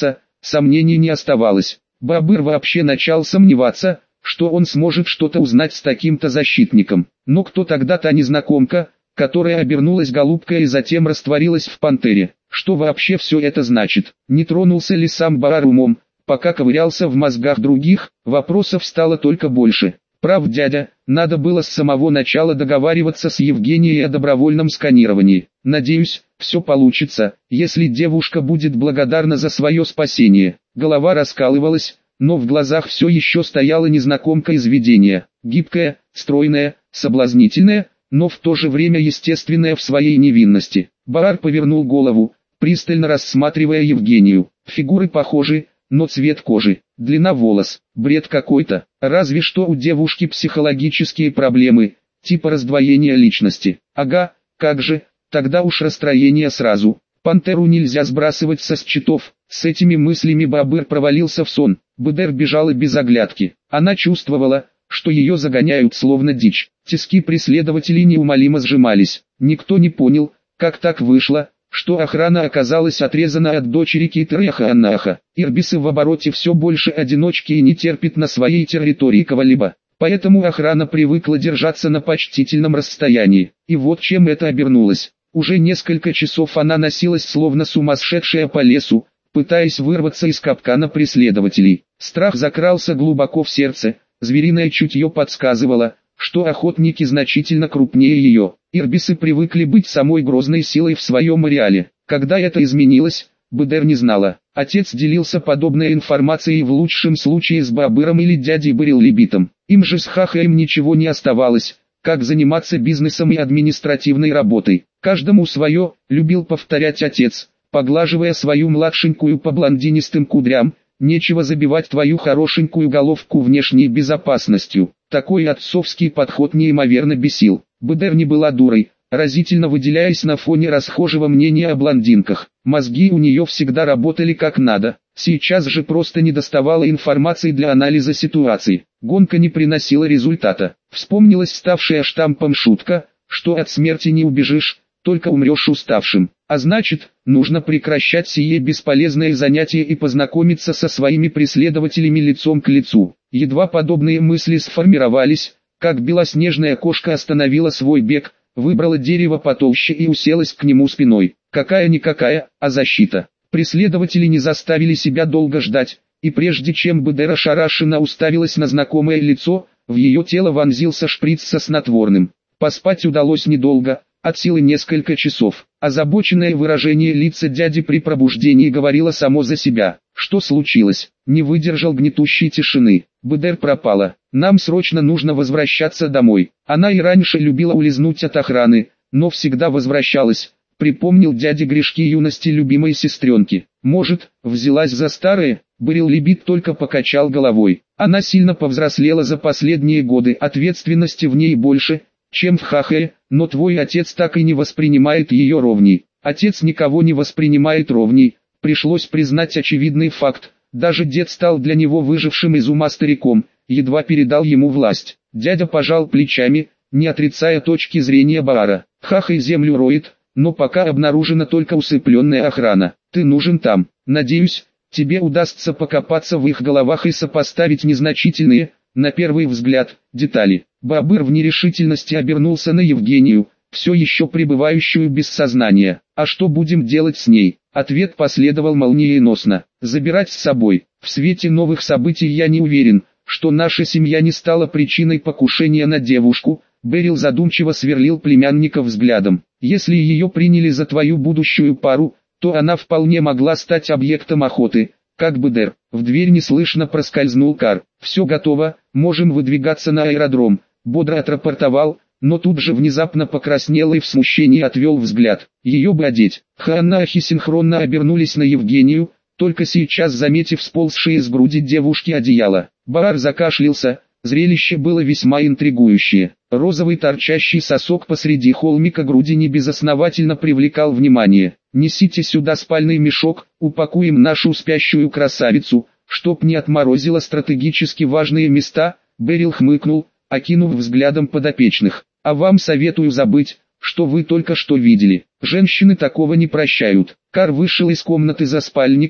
Сомнений не оставалось. Бабыр вообще начал сомневаться, что он сможет что-то узнать с таким-то защитником. Но кто тогда та незнакомка, которая обернулась голубкой и затем растворилась в пантере? Что вообще все это значит? Не тронулся ли сам Баар умом? Пока ковырялся в мозгах других, вопросов стало только больше. Прав дядя, надо было с самого начала договариваться с Евгенией о добровольном сканировании. Надеюсь, все получится, если девушка будет благодарна за свое спасение. Голова раскалывалась, но в глазах все еще стояла незнакомка из видения. Гибкая, стройная, соблазнительная, но в то же время естественная в своей невинности. Баар повернул голову, пристально рассматривая Евгению. Фигуры похожи, но цвет кожи, длина волос, бред какой-то. Разве что у девушки психологические проблемы, типа раздвоения личности. Ага, как же, тогда уж расстроение сразу. Пантеру нельзя сбрасывать со счетов. С этими мыслями Бабыр провалился в сон. Бедер бежала без оглядки. Она чувствовала, что ее загоняют словно дичь. Тиски преследователей неумолимо сжимались. Никто не понял, как так вышло, что охрана оказалась отрезана от дочери Китреха Аннаха. Ирбисы в обороте все больше одиночки и не терпит на своей территории кого-либо. Поэтому охрана привыкла держаться на почтительном расстоянии. И вот чем это обернулось. Уже несколько часов она носилась словно сумасшедшая по лесу, пытаясь вырваться из капкана преследователей. Страх закрался глубоко в сердце, звериное чутье подсказывало, что охотники значительно крупнее ее. Ирбисы привыкли быть самой грозной силой в своем ареале. Когда это изменилось, Бедер не знала. Отец делился подобной информацией в лучшем случае с Бабыром или дядей Барил-Либитом. Им же с Хахаем ничего не оставалось, как заниматься бизнесом и административной работой. Каждому свое, любил повторять отец, поглаживая свою младшенькую по блондинистым кудрям. Нечего забивать твою хорошенькую головку внешней безопасностью. Такой отцовский подход неимоверно бесил. Бедер не была дурой, разительно выделяясь на фоне расхожего мнения о блондинках. Мозги у нее всегда работали как надо. Сейчас же просто не доставало информации для анализа ситуации. Гонка не приносила результата. Вспомнилась ставшая штампом шутка, что от смерти не убежишь, только умрешь уставшим. А значит, нужно прекращать сие бесполезное занятие и познакомиться со своими преследователями лицом к лицу. Едва подобные мысли сформировались, как белоснежная кошка остановила свой бег, выбрала дерево потолще и уселась к нему спиной. Какая-никакая, а защита. Преследователи не заставили себя долго ждать, и прежде чем Бедер ошарашенно уставилась на знакомое лицо, в ее тело вонзился шприц со снотворным. Поспать удалось недолго, от силы несколько часов. Озабоченное выражение лица дяди при пробуждении говорило само за себя. Что случилось? Не выдержал гнетущей тишины. Бедер пропала. Нам срочно нужно возвращаться домой. Она и раньше любила улизнуть от охраны, но всегда возвращалась. Припомнил дяде грешки юности любимой сестренки. Может, взялась за старое? Барил-Либит только покачал головой. Она сильно повзрослела за последние годы, ответственности в ней больше, чем в Хахае, но твой отец так и не воспринимает ее ровней. Отец никого не воспринимает ровней, пришлось признать очевидный факт. Даже дед стал для него выжившим из ума стариком, едва передал ему власть. Дядя пожал плечами, не отрицая точки зрения Баара. Хахай землю роет, но пока обнаружена только усыпленная охрана. Ты нужен там. Надеюсь, тебе удастся покопаться в их головах и сопоставить незначительные, на первый взгляд, детали. Бабыр в нерешительности обернулся на Евгению, все еще пребывающую без сознания. А что будем делать с ней? Ответ последовал молниеносно. Забирать с собой. В свете новых событий я не уверен, что наша семья не стала причиной покушения на девушку. Берил задумчиво сверлил племянника взглядом. Если ее приняли за твою будущую пару, то она вполне могла стать объектом охоты. Как Бедер. В дверь неслышно проскользнул Кар. Все готово, можем выдвигаться на аэродром. Бодро отрапортовал, но тут же внезапно покраснел и в смущении отвел взгляд. Ее бы одеть. Хаанахи синхронно обернулись на Евгению, только сейчас заметив сползшие с груди девушки одеяло. Баар закашлялся, зрелище было весьма интригующее. Розовый торчащий сосок посреди холмика груди небезосновательно привлекал внимание. «Несите сюда спальный мешок, упакуем нашу спящую красавицу, чтоб не отморозило стратегически важные места», Берил хмыкнул, окинув взглядом подопечных. «А вам советую забыть, что вы только что видели. Женщины такого не прощают». Кар вышел из комнаты за спальником,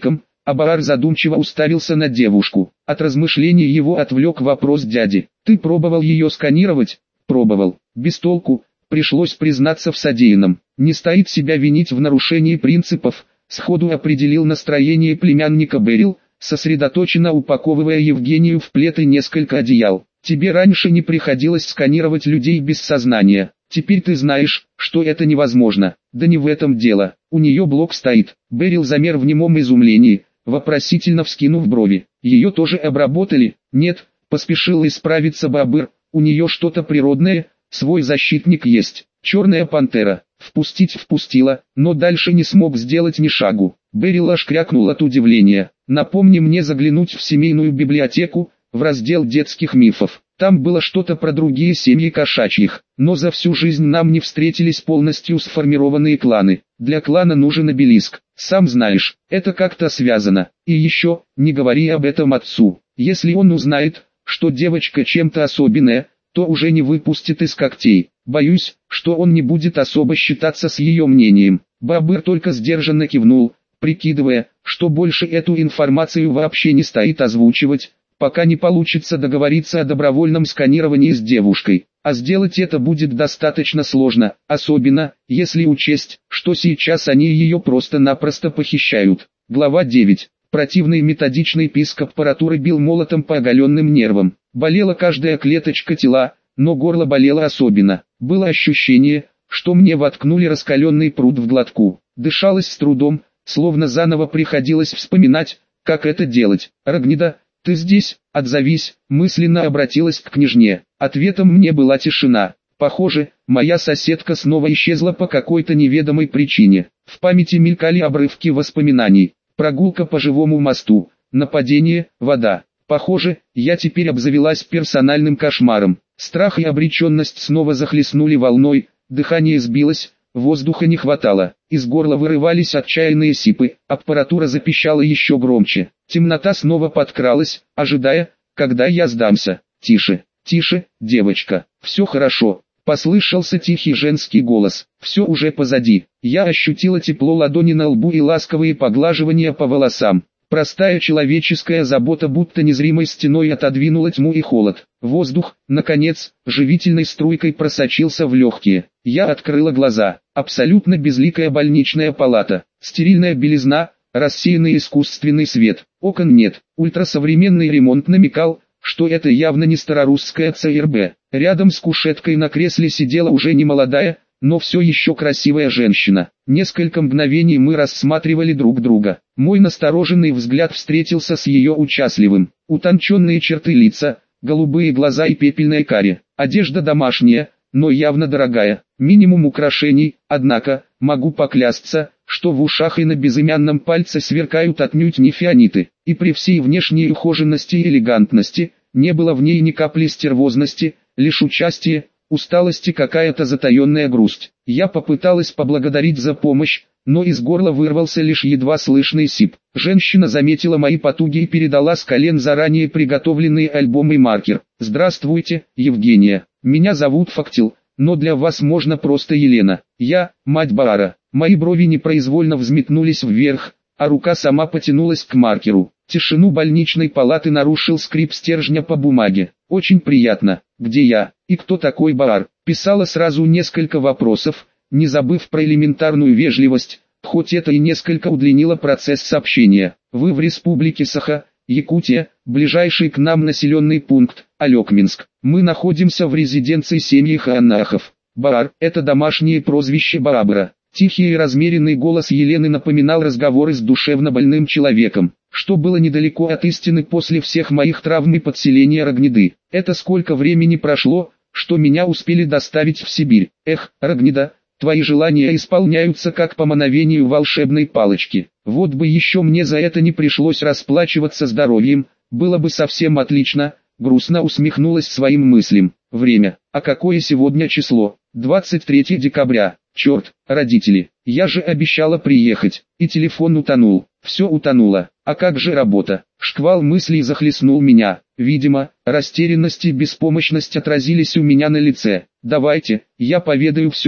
а Баар задумчиво уставился на девушку. От размышлений его отвлек вопрос дяди. «Ты пробовал ее сканировать?» «Пробовал. Без толку. Пришлось признаться в содеянном. Не стоит себя винить в нарушении принципов», сходу определил настроение племянника Берил, сосредоточенно упаковывая Евгению в плед и несколько одеял. «Тебе раньше не приходилось сканировать людей без сознания. Теперь ты знаешь, что это невозможно». «Да не в этом дело. У нее блок стоит». Берил замер в немом изумлении, вопросительно вскинув брови. «Ее тоже обработали?» «Нет», поспешил исправиться Баабыр. «У нее что-то природное, свой защитник есть. Черная пантера». Впустить впустила, но дальше не смог сделать ни шагу. Берил аж крякнул от удивления. «Напомни мне заглянуть в семейную библиотеку, в раздел детских мифов. Там было что-то про другие семьи кошачьих, но за всю жизнь нам не встретились полностью сформированные кланы. Для клана нужен обелиск. Сам знаешь, это как-то связано. И еще, не говори об этом отцу. Если он узнает, что девочка чем-то особенная, то уже не выпустит из когтей. Боюсь, что он не будет особо считаться с ее мнением». Баабыр только сдержанно кивнул, прикидывая, что больше эту информацию вообще не стоит озвучивать, пока не получится договориться о добровольном сканировании с девушкой. А сделать это будет достаточно сложно, особенно, если учесть, что сейчас они ее просто-напросто похищают. Глава девять. Противный методичный писк аппаратуры бил молотом по оголенным нервам. Болела каждая клеточка тела, но горло болело особенно. Было ощущение, что мне воткнули раскаленный пруд в глотку. Дышалось с трудом, словно заново приходилось вспоминать, как это делать. «Рогнида, ты здесь? Отзовись», мысленно обратилась к княжне. Ответом мне была тишина. Похоже, моя соседка снова исчезла по какой-то неведомой причине. В памяти мелькали обрывки воспоминаний. Прогулка по живому мосту, нападение, вода. Похоже, я теперь обзавелась персональным кошмаром. Страх и обреченность снова захлестнули волной, дыхание сбилось, воздуха не хватало. Из горла вырывались отчаянные сипы, аппаратура запищала еще громче. Темнота снова подкралась, ожидая, когда я сдамся. «Тише, тише, девочка, все хорошо». Послышался тихий женский голос. «Все уже позади». Я ощутила тепло ладони на лбу и ласковые поглаживания по волосам. Простая человеческая забота будто незримой стеной отодвинула тьму и холод. Воздух, наконец, живительной струйкой просочился в легкие. Я открыла глаза. Абсолютно безликая больничная палата. Стерильная белизна, рассеянный искусственный свет. Окон нет. Ультрасовременный ремонт намекал, что это явно не старорусская ЦРБ. Рядом с кушеткой на кресле сидела уже не молодая, но все еще красивая женщина. Несколько мгновений мы рассматривали друг друга. Мой настороженный взгляд встретился с ее участливым. Утонченные черты лица, голубые глаза и пепельная каре. Одежда домашняя, но явно дорогая. Минимум украшений, однако, могу поклясться, что в ушах и на безымянном пальце сверкают отнюдь не фианиты. И при всей внешней ухоженности и элегантности, не было в ней ни капли стервозности, лишь участие, усталость и какая-то затаенная грусть. Я попыталась поблагодарить за помощь, но из горла вырвался лишь едва слышный сип. Женщина заметила мои потуги и передала с колен заранее приготовленный альбом и маркер. «Здравствуйте, Евгения. Меня зовут Фактил, но для вас можно просто Елена. Я, мать Баара». Мои брови непроизвольно взметнулись вверх, а рука сама потянулась к маркеру. Тишину больничной палаты нарушил скрип стержня по бумаге. «Очень приятно. Где я? И кто такой Баар?» Писала сразу несколько вопросов, не забыв про элементарную вежливость, хоть это и несколько удлинило процесс сообщения. «Вы в республике Саха, Якутия, ближайший к нам населенный пункт, Алекминск. Мы находимся в резиденции семьи Хаанахов. Баар – это домашнее прозвище Баабыра». Тихий и размеренный голос Елены напоминал разговоры с душевно больным человеком, что было недалеко от истины после всех моих травм и подселения Рогниды. Это сколько времени прошло, что меня успели доставить в Сибирь. Эх, Рогнида, твои желания исполняются как по мановению волшебной палочки. Вот бы еще мне за это не пришлось расплачиваться здоровьем, было бы совсем отлично. Грустно усмехнулась своим мыслям. Время. А какое сегодня число? двадцать третье декабря. Черт, родители, я же обещала приехать. И телефон утонул. Все утонуло. А как же работа? Шквал мыслей захлестнул меня. Видимо, растерянность и беспомощность отразились у меня на лице. Давайте, я поведаю все,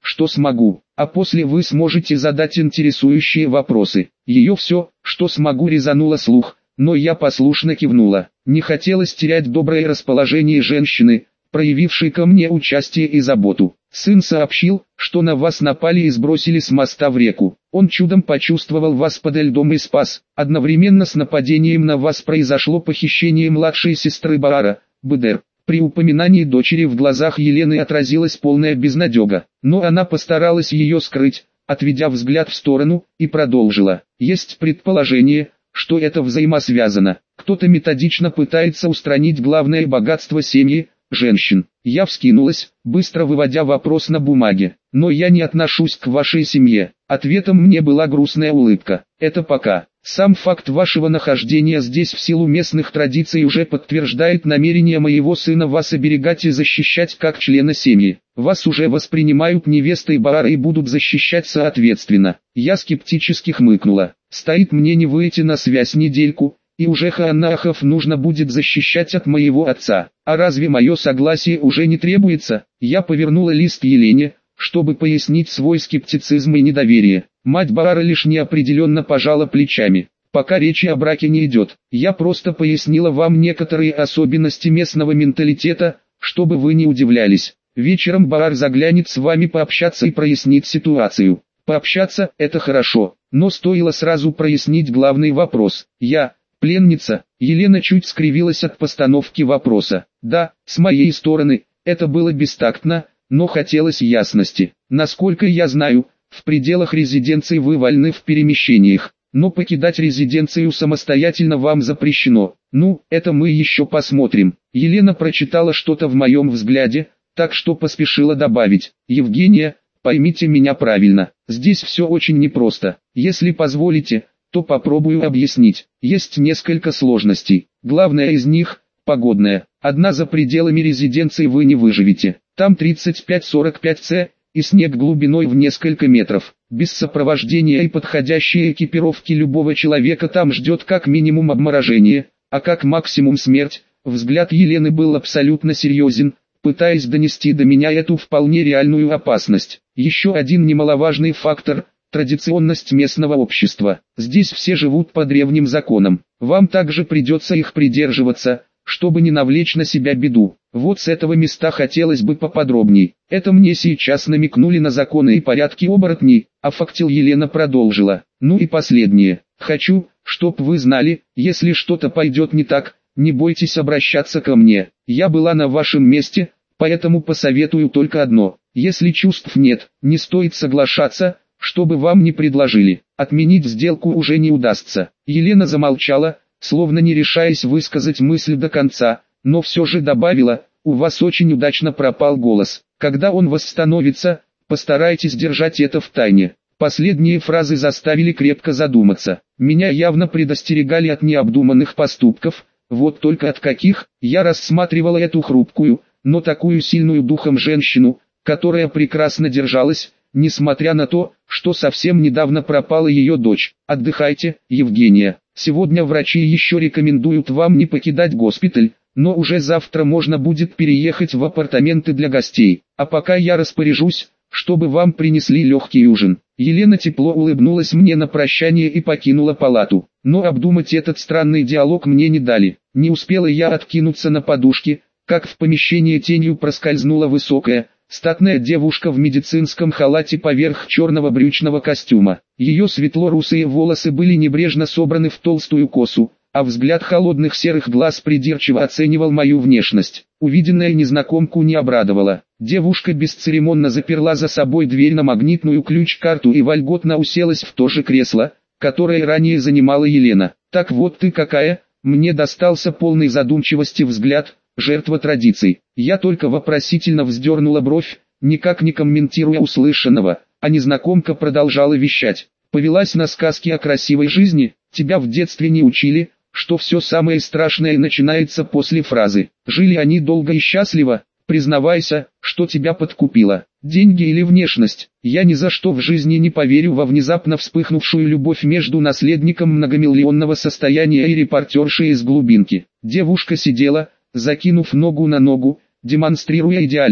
что смогу, а после вы сможете задать интересующие вопросы. Ее все, что смогу, резануло слух, но я послушно кивнула. Не хотелось терять доброе расположение женщины, проявившей ко мне участие и заботу. Сын сообщил, что на вас напали и сбросили с моста в реку. Он чудом почувствовал вас подо льдом и спас. Одновременно с нападением на вас произошло похищение младшей сестры Баара, Бедер. При упоминании дочери в глазах Елены отразилась полная безнадега, но она постаралась ее скрыть, отведя взгляд в сторону, и продолжила. Есть предположение, что это взаимосвязано. Кто-то методично пытается устранить главное богатство семьи, женщин. Я вскинулась, быстро выводя вопрос на бумаге. Но я не отношусь к вашей семье. Ответом мне была грустная улыбка. Это пока. Сам факт вашего нахождения здесь в силу местных традиций уже подтверждает намерение моего сына вас оберегать и защищать как члена семьи. Вас уже воспринимают невестой Баара и будут защищать соответственно. Я скептически хмыкнула. Стоит мне не выйти на связь недельку, и уже Хаанахов нужно будет защищать от моего отца. А разве мое согласие уже не требуется? Я повернула лист Елене, чтобы пояснить свой скептицизм и недоверие. Мать Баара лишь неопределенно пожала плечами. Пока речи о браке не идет, я просто пояснила вам некоторые особенности местного менталитета, чтобы вы не удивлялись. Вечером Баар заглянет с вами пообщаться и прояснит ситуацию. Пообщаться – это хорошо, но стоило сразу прояснить главный вопрос. Я... пленница? Елена чуть скривилась от постановки вопроса. Да, с моей стороны, это было бестактно, но хотелось ясности. Насколько я знаю, в пределах резиденции вы вольны в перемещениях, но покидать резиденцию самостоятельно вам запрещено. Ну, это мы еще посмотрим. Елена прочитала что-то в моем взгляде, так что поспешила добавить. Евгения, поймите меня правильно, здесь все очень непросто. Если позволите, то попробую объяснить. Есть несколько сложностей. Главная из них – погодная. Одна за пределами резиденции вы не выживете. Там тридцать пять сорок пять цэ, и снег глубиной в несколько метров. Без сопровождения и подходящей экипировки любого человека там ждет как минимум обморожение, а как максимум смерть. Взгляд Елены был абсолютно серьезен, пытаясь донести до меня эту вполне реальную опасность. Еще один немаловажный фактор – традиционность местного общества. Здесь все живут по древним законам. Вам также придется их придерживаться, чтобы не навлечь на себя беду. Вот с этого места хотелось бы поподробней. Это мне сейчас намекнули на законы и порядки оборотней, а фактил Елена продолжила. Ну и последнее. Хочу, чтоб вы знали, если что-то пойдет не так, не бойтесь обращаться ко мне. Я была на вашем месте, поэтому посоветую только одно. Если чувств нет, не стоит соглашаться, что бы вам ни предложили. Отменить сделку уже не удастся. Елена замолчала, словно не решаясь высказать мысль до конца, но все же добавила: у вас очень удачно пропал голос. Когда он восстановится, постарайтесь держать это в тайне. Последние фразы заставили крепко задуматься. Меня явно предостерегали от необдуманных поступков, вот только от каких. Я рассматривала эту хрупкую, но такую сильную духом женщину, которая прекрасно держалась, несмотря на то, что совсем недавно пропала ее дочь. Отдыхайте, Евгения. Сегодня врачи еще рекомендуют вам не покидать госпиталь, но уже завтра можно будет переехать в апартаменты для гостей. А пока я распоряжусь, чтобы вам принесли легкий ужин. Елена тепло улыбнулась мне на прощание и покинула палату. Но обдумать этот странный диалог мне не дали. Не успела я откинуться на подушке, как в помещение тенью проскользнула высокая, статная девушка в медицинском халате поверх черного брючного костюма. Ее светло-русые волосы были небрежно собраны в толстую косу, а взгляд холодных серых глаз придирчиво оценивал мою внешность. Увиденное незнакомку не обрадовало. Девушка бесцеремонно заперла за собой дверь на магнитную ключ-карту и вольготно уселась в то же кресло, которое ранее занимала Елена. «Так вот ты какая!» Мне достался полный задумчивости взгляд, жертва традиций. Я только вопросительно вздернула бровь, никак не комментируя услышанного, а незнакомка продолжала вещать. Повелась на сказки о красивой жизни, тебя в детстве не учили, что все самое страшное начинается после фразы. Жили они долго и счастливо, признавайся, что тебя подкупило. Деньги или внешность? Я ни за что в жизни не поверю во внезапно вспыхнувшую любовь между наследником многомиллионного состояния и репортершей из глубинки. Девушка сидела, закинув ногу на ногу, демонстрируя идеальное,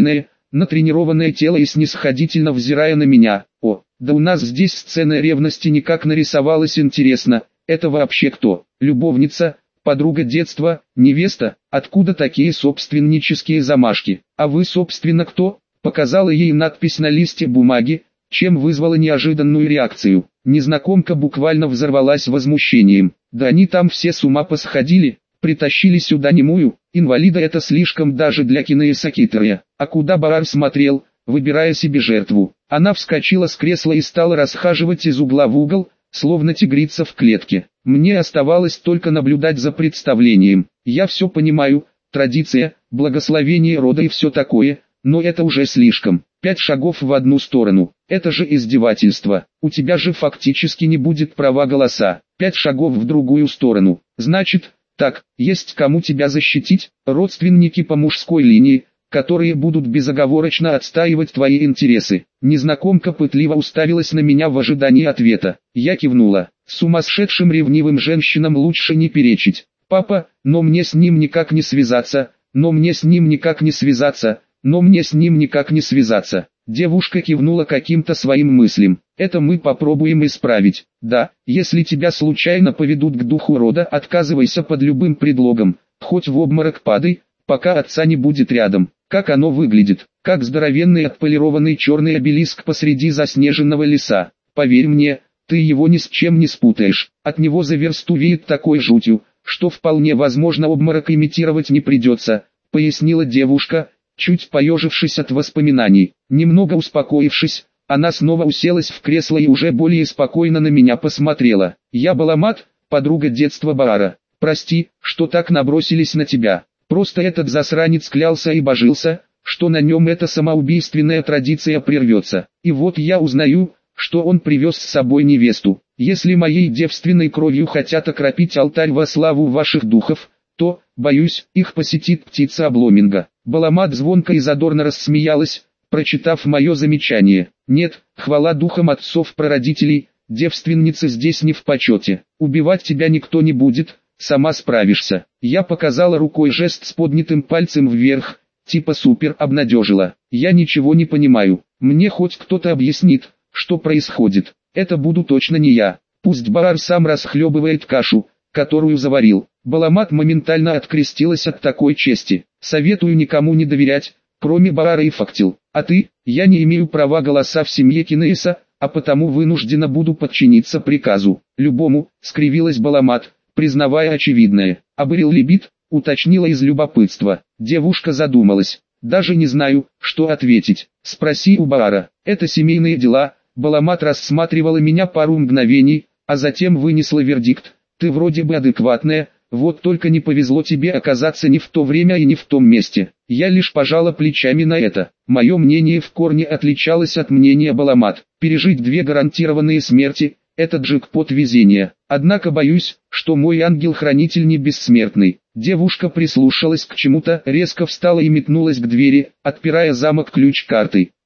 натренированное тело и снисходительно взирая на меня. О, да у нас здесь сцена ревности никак нарисовалась, интересно, это вообще кто? Любовница, подруга детства, невеста? Откуда такие собственнические замашки? А вы собственно кто? Показала ей надпись на листе бумаги, чем вызвала неожиданную реакцию. Незнакомка буквально взорвалась возмущением. Да они там все с ума посходили, притащили сюда немую, инвалида, это слишком даже для киноэсакитера. А куда Барар смотрел, выбирая себе жертву? Она вскочила с кресла и стала расхаживать из угла в угол, словно тигрица в клетке. Мне оставалось только наблюдать за представлением. Я все понимаю, традиция, благословение рода и все такое, но это уже слишком. Пять шагов в одну сторону, это же издевательство. У тебя же фактически не будет права голоса. Пять шагов в другую сторону. Значит, так, есть кому тебя защитить, родственники по мужской линии, которые будут безоговорочно отстаивать твои интересы. Незнакомка пытливо уставилась на меня в ожидании ответа. Я кивнула. Сумасшедшим ревнивым женщинам лучше не перечить. Папа, но мне с ним никак не связаться, но мне с ним никак не связаться, но мне с ним никак не связаться. Девушка кивнула каким-то своим мыслям. Это мы попробуем исправить. Да, если тебя случайно поведут к духу рода, отказывайся под любым предлогом, хоть в обморок падай, пока отца не будет рядом. Как оно выглядит? Как здоровенный отполированный черный обелиск посреди заснеженного леса. Поверь мне, ты его ни с чем не спутаешь. От него за версту веет такой жутью, что вполне возможно обморок имитировать не придется, пояснила девушка, чуть поежившись от воспоминаний. Немного успокоившись, она снова уселась в кресло и уже более спокойно на меня посмотрела. Я Баламат, подруга детства Баара. Прости, что так набросились на тебя. Просто этот засранец клялся и божился, что на нем эта самоубийственная традиция прервется. И вот я узнаю, что он привез с собой невесту. Если моей девственной кровью хотят окропить алтарь во славу ваших духов, то, боюсь, их посетит птица обломинга. Баламат звонко и задорно рассмеялась, прочитав мое замечание. Нет, хвала духам отцов-прародителей, девственница здесь не в почете. Убивать тебя никто не будет, сама справишься. Я показала рукой жест с поднятым пальцем вверх, типа супер, обнадежила. Я ничего не понимаю, мне хоть кто-то объяснит, что происходит. Это буду точно не я. Пусть Баар сам расхлебывает кашу, которую заварил. Баламат моментально открестилась от такой чести. Советую никому не доверять, кроме Баара и Фактил. А ты? Я не имею права голоса в семье Кинеиса, а потому вынуждена буду подчиниться приказу. Любому, скривилась Баламат, признавая очевидное. Абырил Либит, уточнила из любопытства. Девушка задумалась. Даже не знаю, что ответить. Спроси у Баара. Это семейные дела. Баламат рассматривала меня пару мгновений, а затем вынесла вердикт. Ты вроде бы адекватная, вот только не повезло тебе оказаться не в то время и не в том месте. Я лишь пожала плечами на это. Мое мнение в корне отличалось от мнения Баламат. Пережить две гарантированные смерти – это джекпот везения. Однако боюсь, что мой ангел-хранитель не бессмертный. Девушка прислушалась к чему-то, резко встала и метнулась к двери, отпирая замок ключ-картой.